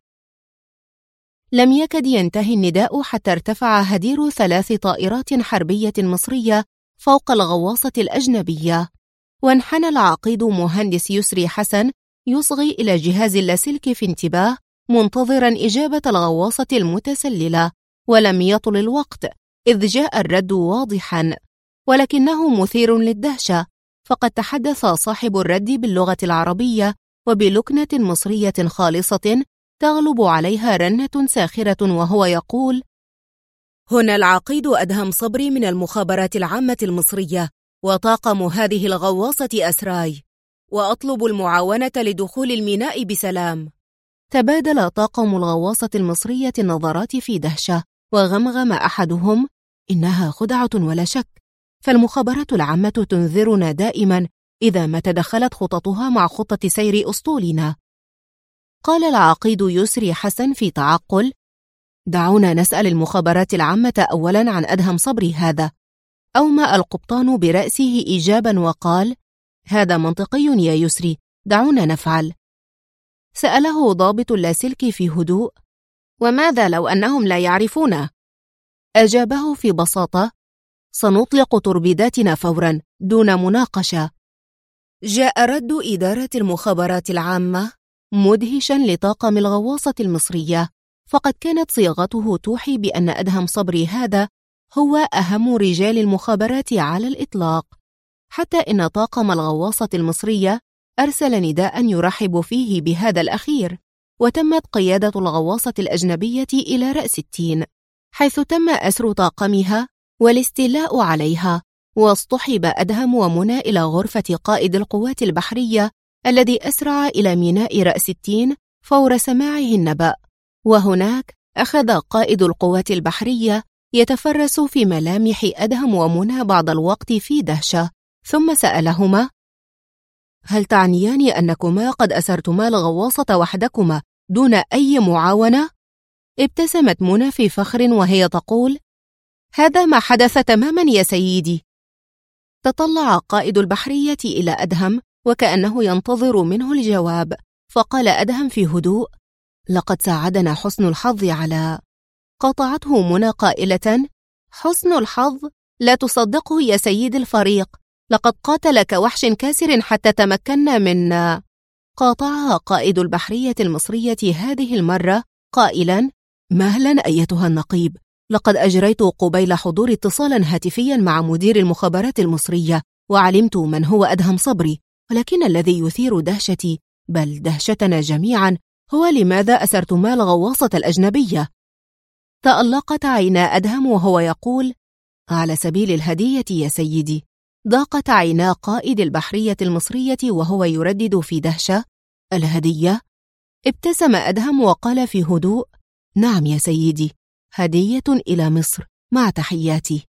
لم يكد ينتهي النداء حتى ارتفع هدير 3 طائرات حربية مصرية فوق الغواصة الأجنبية، وانحنى العقيد مهندس يسري حسن يصغي إلى جهاز اللاسلكي في انتباه منتظرا إجابة الغواصة المتسللة، ولم يطل الوقت إذ جاء الرد واضحا ولكنه مثير للدهشة، فقد تحدث صاحب الرد باللغة العربية وبلكنة مصرية خالصة تغلب عليها رنة ساخرة وهو يقول: هنا العقيد أدهم صبري من المخابرات العامة المصرية، وطاقم هذه الغواصة أسراي، وأطلب المعاونة لدخول الميناء بسلام. تبادل طاقم الغواصة المصرية النظرات في دهشة، وغمغم أحدهم: إنها خدعة ولا شك، فالمخابرات العامة تنذرنا دائما إذا ما تدخلت خططها مع خطة سير أسطولنا. قال العقيد يسري حسن في تعقل: دعونا نسأل المخابرات العامة أولا عن أدهم صبري هذا. أومأ القبطان برأسه إيجابا وقال: هذا منطقي يا يسري، دعونا نفعل. سأله ضابط اللاسلكي في هدوء: وماذا لو أنهم لا يعرفونه؟ أجابه في بساطة: سنطلق توربيداتنا فورا دون مناقشة. جاء رد إدارة المخابرات العامة مدهشا لطاقم الغواصة المصرية، فقد كانت صياغته توحي بأن أدهم صبري هذا هو أهم رجال المخابرات على الإطلاق، حتى إن طاقم الغواصة المصرية أرسل نداء يرحب فيه بهذا الأخير، وتمت قيادة الغواصة الأجنبية إلى رأس التين، حيث تم أسر طاقمها والاستيلاء عليها، واصطحب أدهم ومنى إلى غرفة قائد القوات البحرية الذي أسرع إلى ميناء رأس التين فور سماعه النبأ. وهناك أخذ قائد القوات البحرية يتفرس في ملامح أدهم ومنى بعض الوقت في دهشة، ثم سألهما: هل تعنيان أنكما قد أسرتما الغواصة وحدكما دون أي معاونة؟ ابتسمت منى في فخر وهي تقول: هذا ما حدث تماما يا سيدي. تطلع قائد البحرية إلى أدهم وكأنه ينتظر منه الجواب، فقال أدهم في هدوء: لقد ساعدنا حسن الحظ على... قاطعته منى قائلة: حسن الحظ؟ لا تصدقه يا سيد الفريق، لقد قاتل كوحش كاسر حتى تمكنا من... قاطعها قائد البحرية المصرية هذه المرة قائلا: مهلا أيتها النقيب، لقد أجريت قبيل حضور اتصالا هاتفيا مع مدير المخابرات المصرية، وعلمت من هو أدهم صبري، ولكن الذي يثير دهشتي بل دهشتنا جميعا هو لماذا أسرتما الغواصة الأجنبية؟ تألقت عينا أدهم وهو يقول: على سبيل الهدية يا سيدي. ضاقت عينا قائد البحرية المصرية وهو يردد في دهشة: الهدية؟ ابتسم أدهم وقال في هدوء: نعم يا سيدي، هدية إلى مصر مع تحياتي.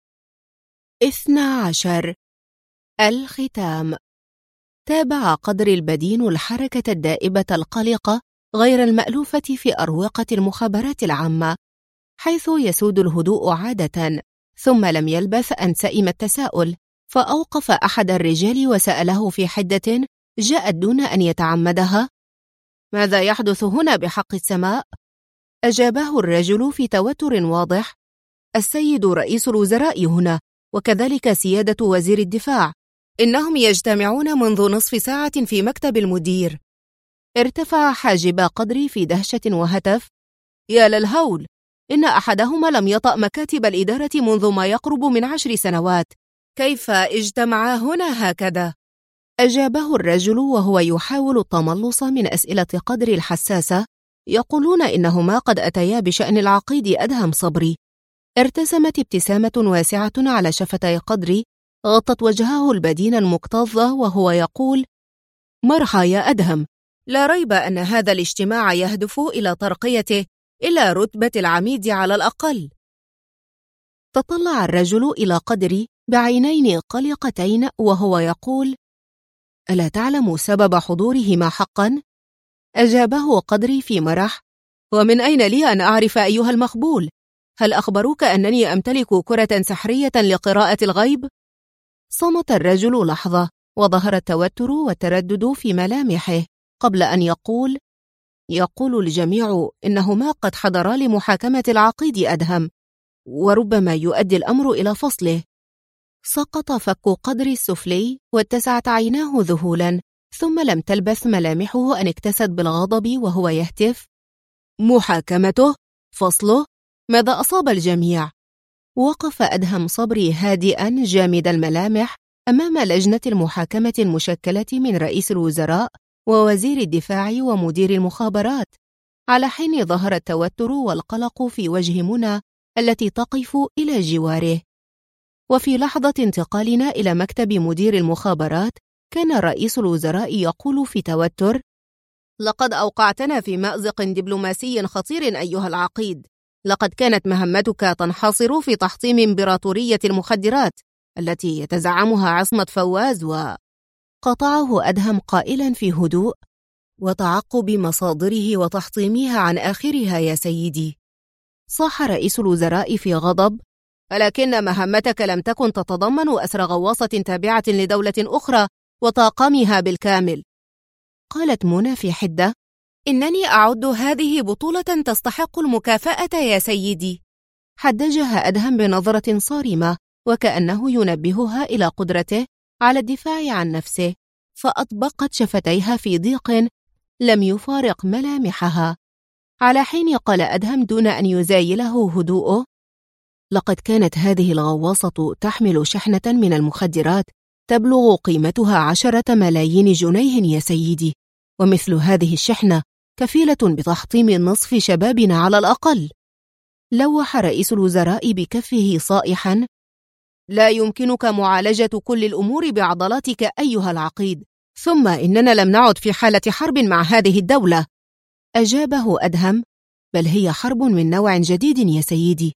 12. الختام. تابع قدر البدين الحركة الدائبة القلقة غير المألوفة في أروقة المخابرات العامة، حيث يسود الهدوء عادة، ثم لم يلبث أن سئم التساؤل، فأوقف أحد الرجال وسأله في حدة جاءت دون أن يتعمدها: ماذا يحدث هنا بحق السماء؟ أجابه الرجل في توتر واضح: السيد رئيس الوزراء هنا، وكذلك سيادة وزير الدفاع، إنهم يجتمعون منذ نصف ساعة في مكتب المدير. ارتفع حاجب قدري في دهشة وهتف: يا للهول، إن أحدهما لم يطأ مكاتب الإدارة منذ ما يقرب من 10 سنوات، كيف اجتمعا هنا هكذا؟ أجابه الرجل وهو يحاول التملص من أسئلة قدري الحساسة: يقولون إنهما قد أتيا بشأن العقيد أدهم صبري. ارتسمت ابتسامة واسعة على شفتي قدري غطت وجهه البدين المكتظ وهو يقول: مرحى يا أدهم، لا ريب أن هذا الاجتماع يهدف إلى ترقيته إلى رتبة العميد على الأقل. تطلع الرجل إلى قدري بعينين قلقتين وهو يقول: ألا تعلم سبب حضورهما حقا؟ أجابه قدري في مرح: ومن أين لي أن أعرف أيها المخبول؟ هل أخبروك أنني أمتلك كرة سحرية لقراءة الغيب؟ صمت الرجل لحظة وظهر التوتر والتردد في ملامحه قبل أن يقول الجميع إنهما قد حضرا لمحاكمة العقيد أدهم، وربما يؤدي الأمر إلى فصله. سقط فك قدر السفلي واتسعت عيناه ذهولا، ثم لم تلبث ملامحه أن اكتست بالغضب وهو يهتف: محاكمته؟ فصله؟ ماذا أصاب الجميع؟ وقف أدهم صبري هادئا جامد الملامح أمام لجنة المحاكمة المشكلة من رئيس الوزراء ووزير الدفاع ومدير المخابرات، على حين ظهر التوتر والقلق في وجه منى التي تقف إلى جواره. وفي لحظة انتقالنا إلى مكتب مدير المخابرات كان رئيس الوزراء يقول في توتر: لقد أوقعتنا في مأزق دبلوماسي خطير أيها العقيد. لقد كانت مهمتك تنحصر في تحطيم إمبراطورية المخدرات التي يتزعمها عصمت فواز. وقطعه أدهم قائلا في هدوء: وتعقب مصادره وتحطيمها عن آخرها يا سيدي. صاح رئيس الوزراء في غضب: ولكن مهمتك لم تكن تتضمن أسر غواصة تابعة لدولة أخرى وطاقمها بالكامل. قالت منى في حدة: إنني أعد هذه بطولة تستحق المكافأة يا سيدي. حدجها أدهم بنظرة صارمة وكأنه ينبهها إلى قدرته على الدفاع عن نفسه، فأطبقت شفتيها في ضيق لم يفارق ملامحها، على حين قال أدهم دون أن يزايله هدوءه: لقد كانت هذه الغواصة تحمل شحنة من المخدرات تبلغ قيمتها 10 ملايين جنيه يا سيدي، ومثل هذه الشحنة كفيلة بتحطيم نصف شبابنا على الأقل. لوح رئيس الوزراء بكفه صائحا: لا يمكنك معالجة كل الأمور بعضلاتك أيها العقيد، ثم إننا لم نعد في حالة حرب مع هذه الدولة. أجابه أدهم: بل هي حرب من نوع جديد يا سيدي،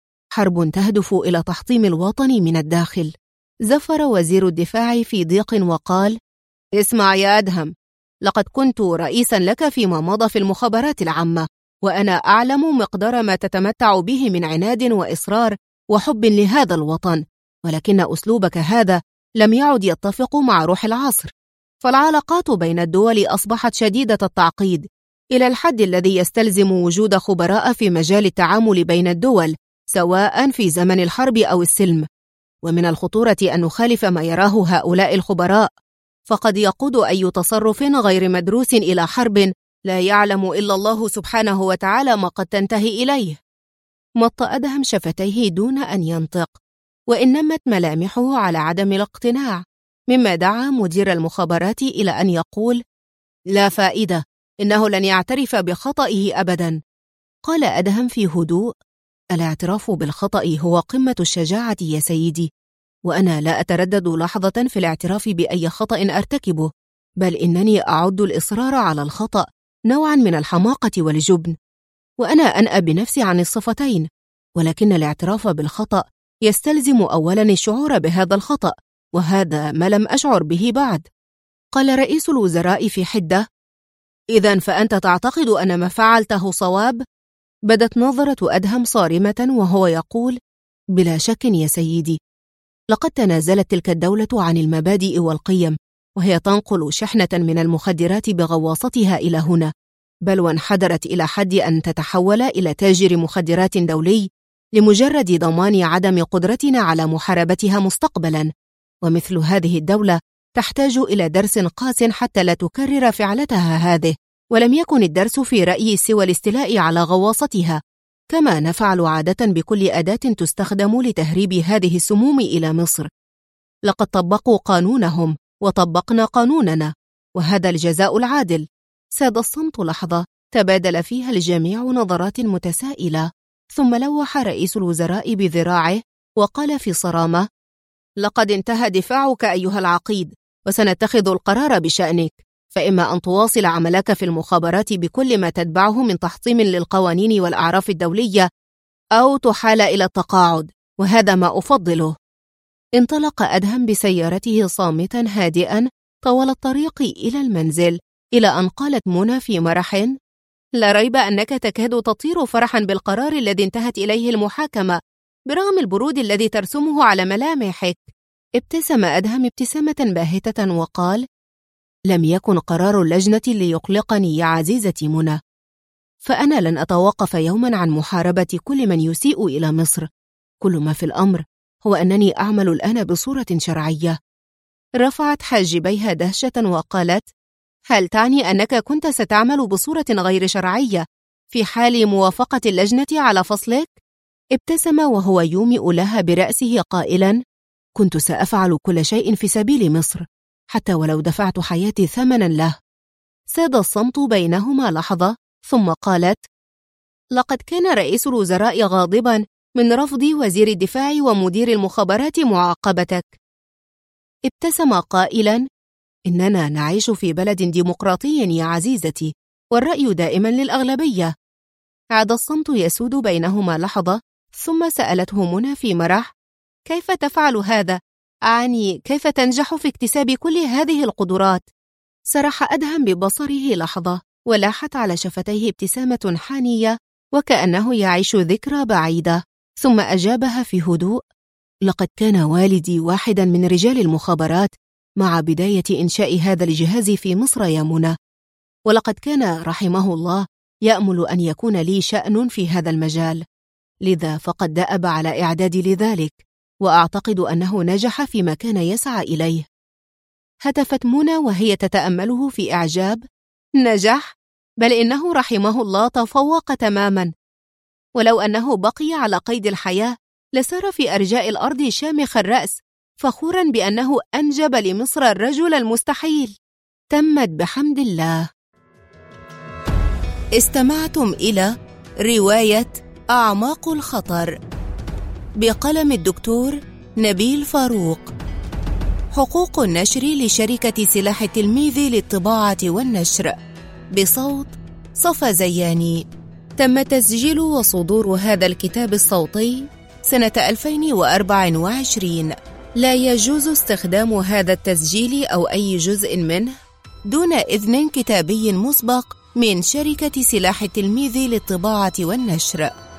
حرب تهدف إلى تحطيم الوطن من الداخل. زفر وزير الدفاع في ضيق وقال: اسمع يا أدهم، لقد كنت رئيسا لك فيما مضى في المخابرات العامة، وأنا أعلم مقدار ما تتمتع به من عناد وإصرار وحب لهذا الوطن، ولكن أسلوبك هذا لم يعد يتفق مع روح العصر. فالعلاقات بين الدول أصبحت شديدة التعقيد إلى الحد الذي يستلزم وجود خبراء في مجال التعامل بين الدول، سواء في زمن الحرب أو السلم. ومن الخطورة أن نخالف ما يراه هؤلاء الخبراء، فقد يقود أي تصرف غير مدروس إلى حرب لا يعلم إلا الله سبحانه وتعالى ما قد تنتهي إليه. مط أدهم شفتيه دون أن ينطق، وإن نمت ملامحه على عدم الاقتناع، مما دعا مدير المخابرات إلى أن يقول: لا فائدة، إنه لن يعترف بخطئه أبدا. قال أدهم في هدوء: الاعتراف بالخطأ هو قمة الشجاعة يا سيدي، وأنا لا أتردد لحظة في الاعتراف بأي خطأ أرتكبه، بل إنني أعد الإصرار على الخطأ نوعا من الحماقة والجبن، وأنا أنأى بنفسي عن الصفتين، ولكن الاعتراف بالخطأ يستلزم أولا الشعور بهذا الخطأ، وهذا ما لم أشعر به بعد. قال رئيس الوزراء في حدة: إذن فأنت تعتقد أن ما فعلته صواب؟ بدت نظرة أدهم صارمة وهو يقول: بلا شك يا سيدي، لقد تنازلت تلك الدولة عن المبادئ والقيم، وهي تنقل شحنة من المخدرات بغواصتها إلى هنا، بل وانحدرت إلى حد أن تتحول إلى تاجر مخدرات دولي لمجرد ضمان عدم قدرتنا على محاربتها مستقبلا. ومثل هذه الدولة تحتاج إلى درس قاس حتى لا تكرر فعلتها هذه، ولم يكن الدرس في رأيي سوى الاستيلاء على غواصتها، كما نفعل عادة بكل أداة تستخدم لتهريب هذه السموم إلى مصر. لقد طبقوا قانونهم وطبقنا قانوننا، وهذا الجزاء العادل. ساد الصمت لحظة تبادل فيها الجميع نظرات متسائلة، ثم لوح رئيس الوزراء بذراعه وقال في صرامة: لقد انتهى دفاعك أيها العقيد، وسنتخذ القرار بشأنك، فإما أن تواصل عملك في المخابرات بكل ما تتبعه من تحطيم للقوانين والأعراف الدولية، أو تحال إلى التقاعد، وهذا ما أفضله. انطلق أدهم بسيارته صامتا هادئا طوال الطريق إلى المنزل، إلى أن قالت منى في مرح: لا ريب أنك تكاد تطير فرحا بالقرار الذي انتهت إليه المحاكمة، برغم البرود الذي ترسمه على ملامحك. ابتسم أدهم ابتسامة باهتة وقال: لم يكن قرار اللجنة ليقلقني يا عزيزتي منى، فأنا لن أتوقف يوما عن محاربة كل من يسيء إلى مصر. كل ما في الأمر هو أنني أعمل الآن بصورة شرعية. رفعت حاجبيها دهشة وقالت: هل تعني أنك كنت ستعمل بصورة غير شرعية في حال موافقة اللجنة على فصلك؟ ابتسم وهو يومئ لها برأسه قائلا: كنت سأفعل كل شيء في سبيل مصر، حتى ولو دفعت حياتي ثمنا له. ساد الصمت بينهما لحظة، ثم قالت: لقد كان رئيس الوزراء غاضبا من رفض وزير الدفاع ومدير المخابرات معاقبتك. ابتسم قائلا: إننا نعيش في بلد ديمقراطي يا عزيزتي، والرأي دائما للأغلبية. عاد الصمت يسود بينهما لحظة، ثم سألته منى في مرح: كيف تفعل هذا؟ أعني كيف تنجح في اكتساب كل هذه القدرات؟ سرح أدهم ببصره لحظة، ولاحت على شفتيه ابتسامة حانية وكأنه يعيش ذكرى بعيدة، ثم أجابها في هدوء: لقد كان والدي واحدا من رجال المخابرات مع بداية إنشاء هذا الجهاز في مصر يا منى، ولقد كان رحمه الله يأمل أن يكون لي شأن في هذا المجال، لذا فقد دأب على إعدادي لذلك، وأعتقد أنه نجح فيما كان يسعى إليه. هتفت منى وهي تتأمله في إعجاب: نجح؟ بل إنه رحمه الله تفوق تماما، ولو أنه بقي على قيد الحياة لسار في أرجاء الأرض شامخ الرأس، فخورا بأنه أنجب لمصر الرجل المستحيل. تمت بحمد الله. استمعتم إلى رواية أعماق الخطر بقلم الدكتور نبيل فاروق. حقوق النشر لشركة سلاح التلميذ للطباعة والنشر، بصوت صفا زياني. تم تسجيل وصدور هذا الكتاب الصوتي سنة 2024. لا يجوز استخدام هذا التسجيل أو أي جزء منه دون إذن كتابي مسبق من شركة سلاح التلميذ للطباعة والنشر.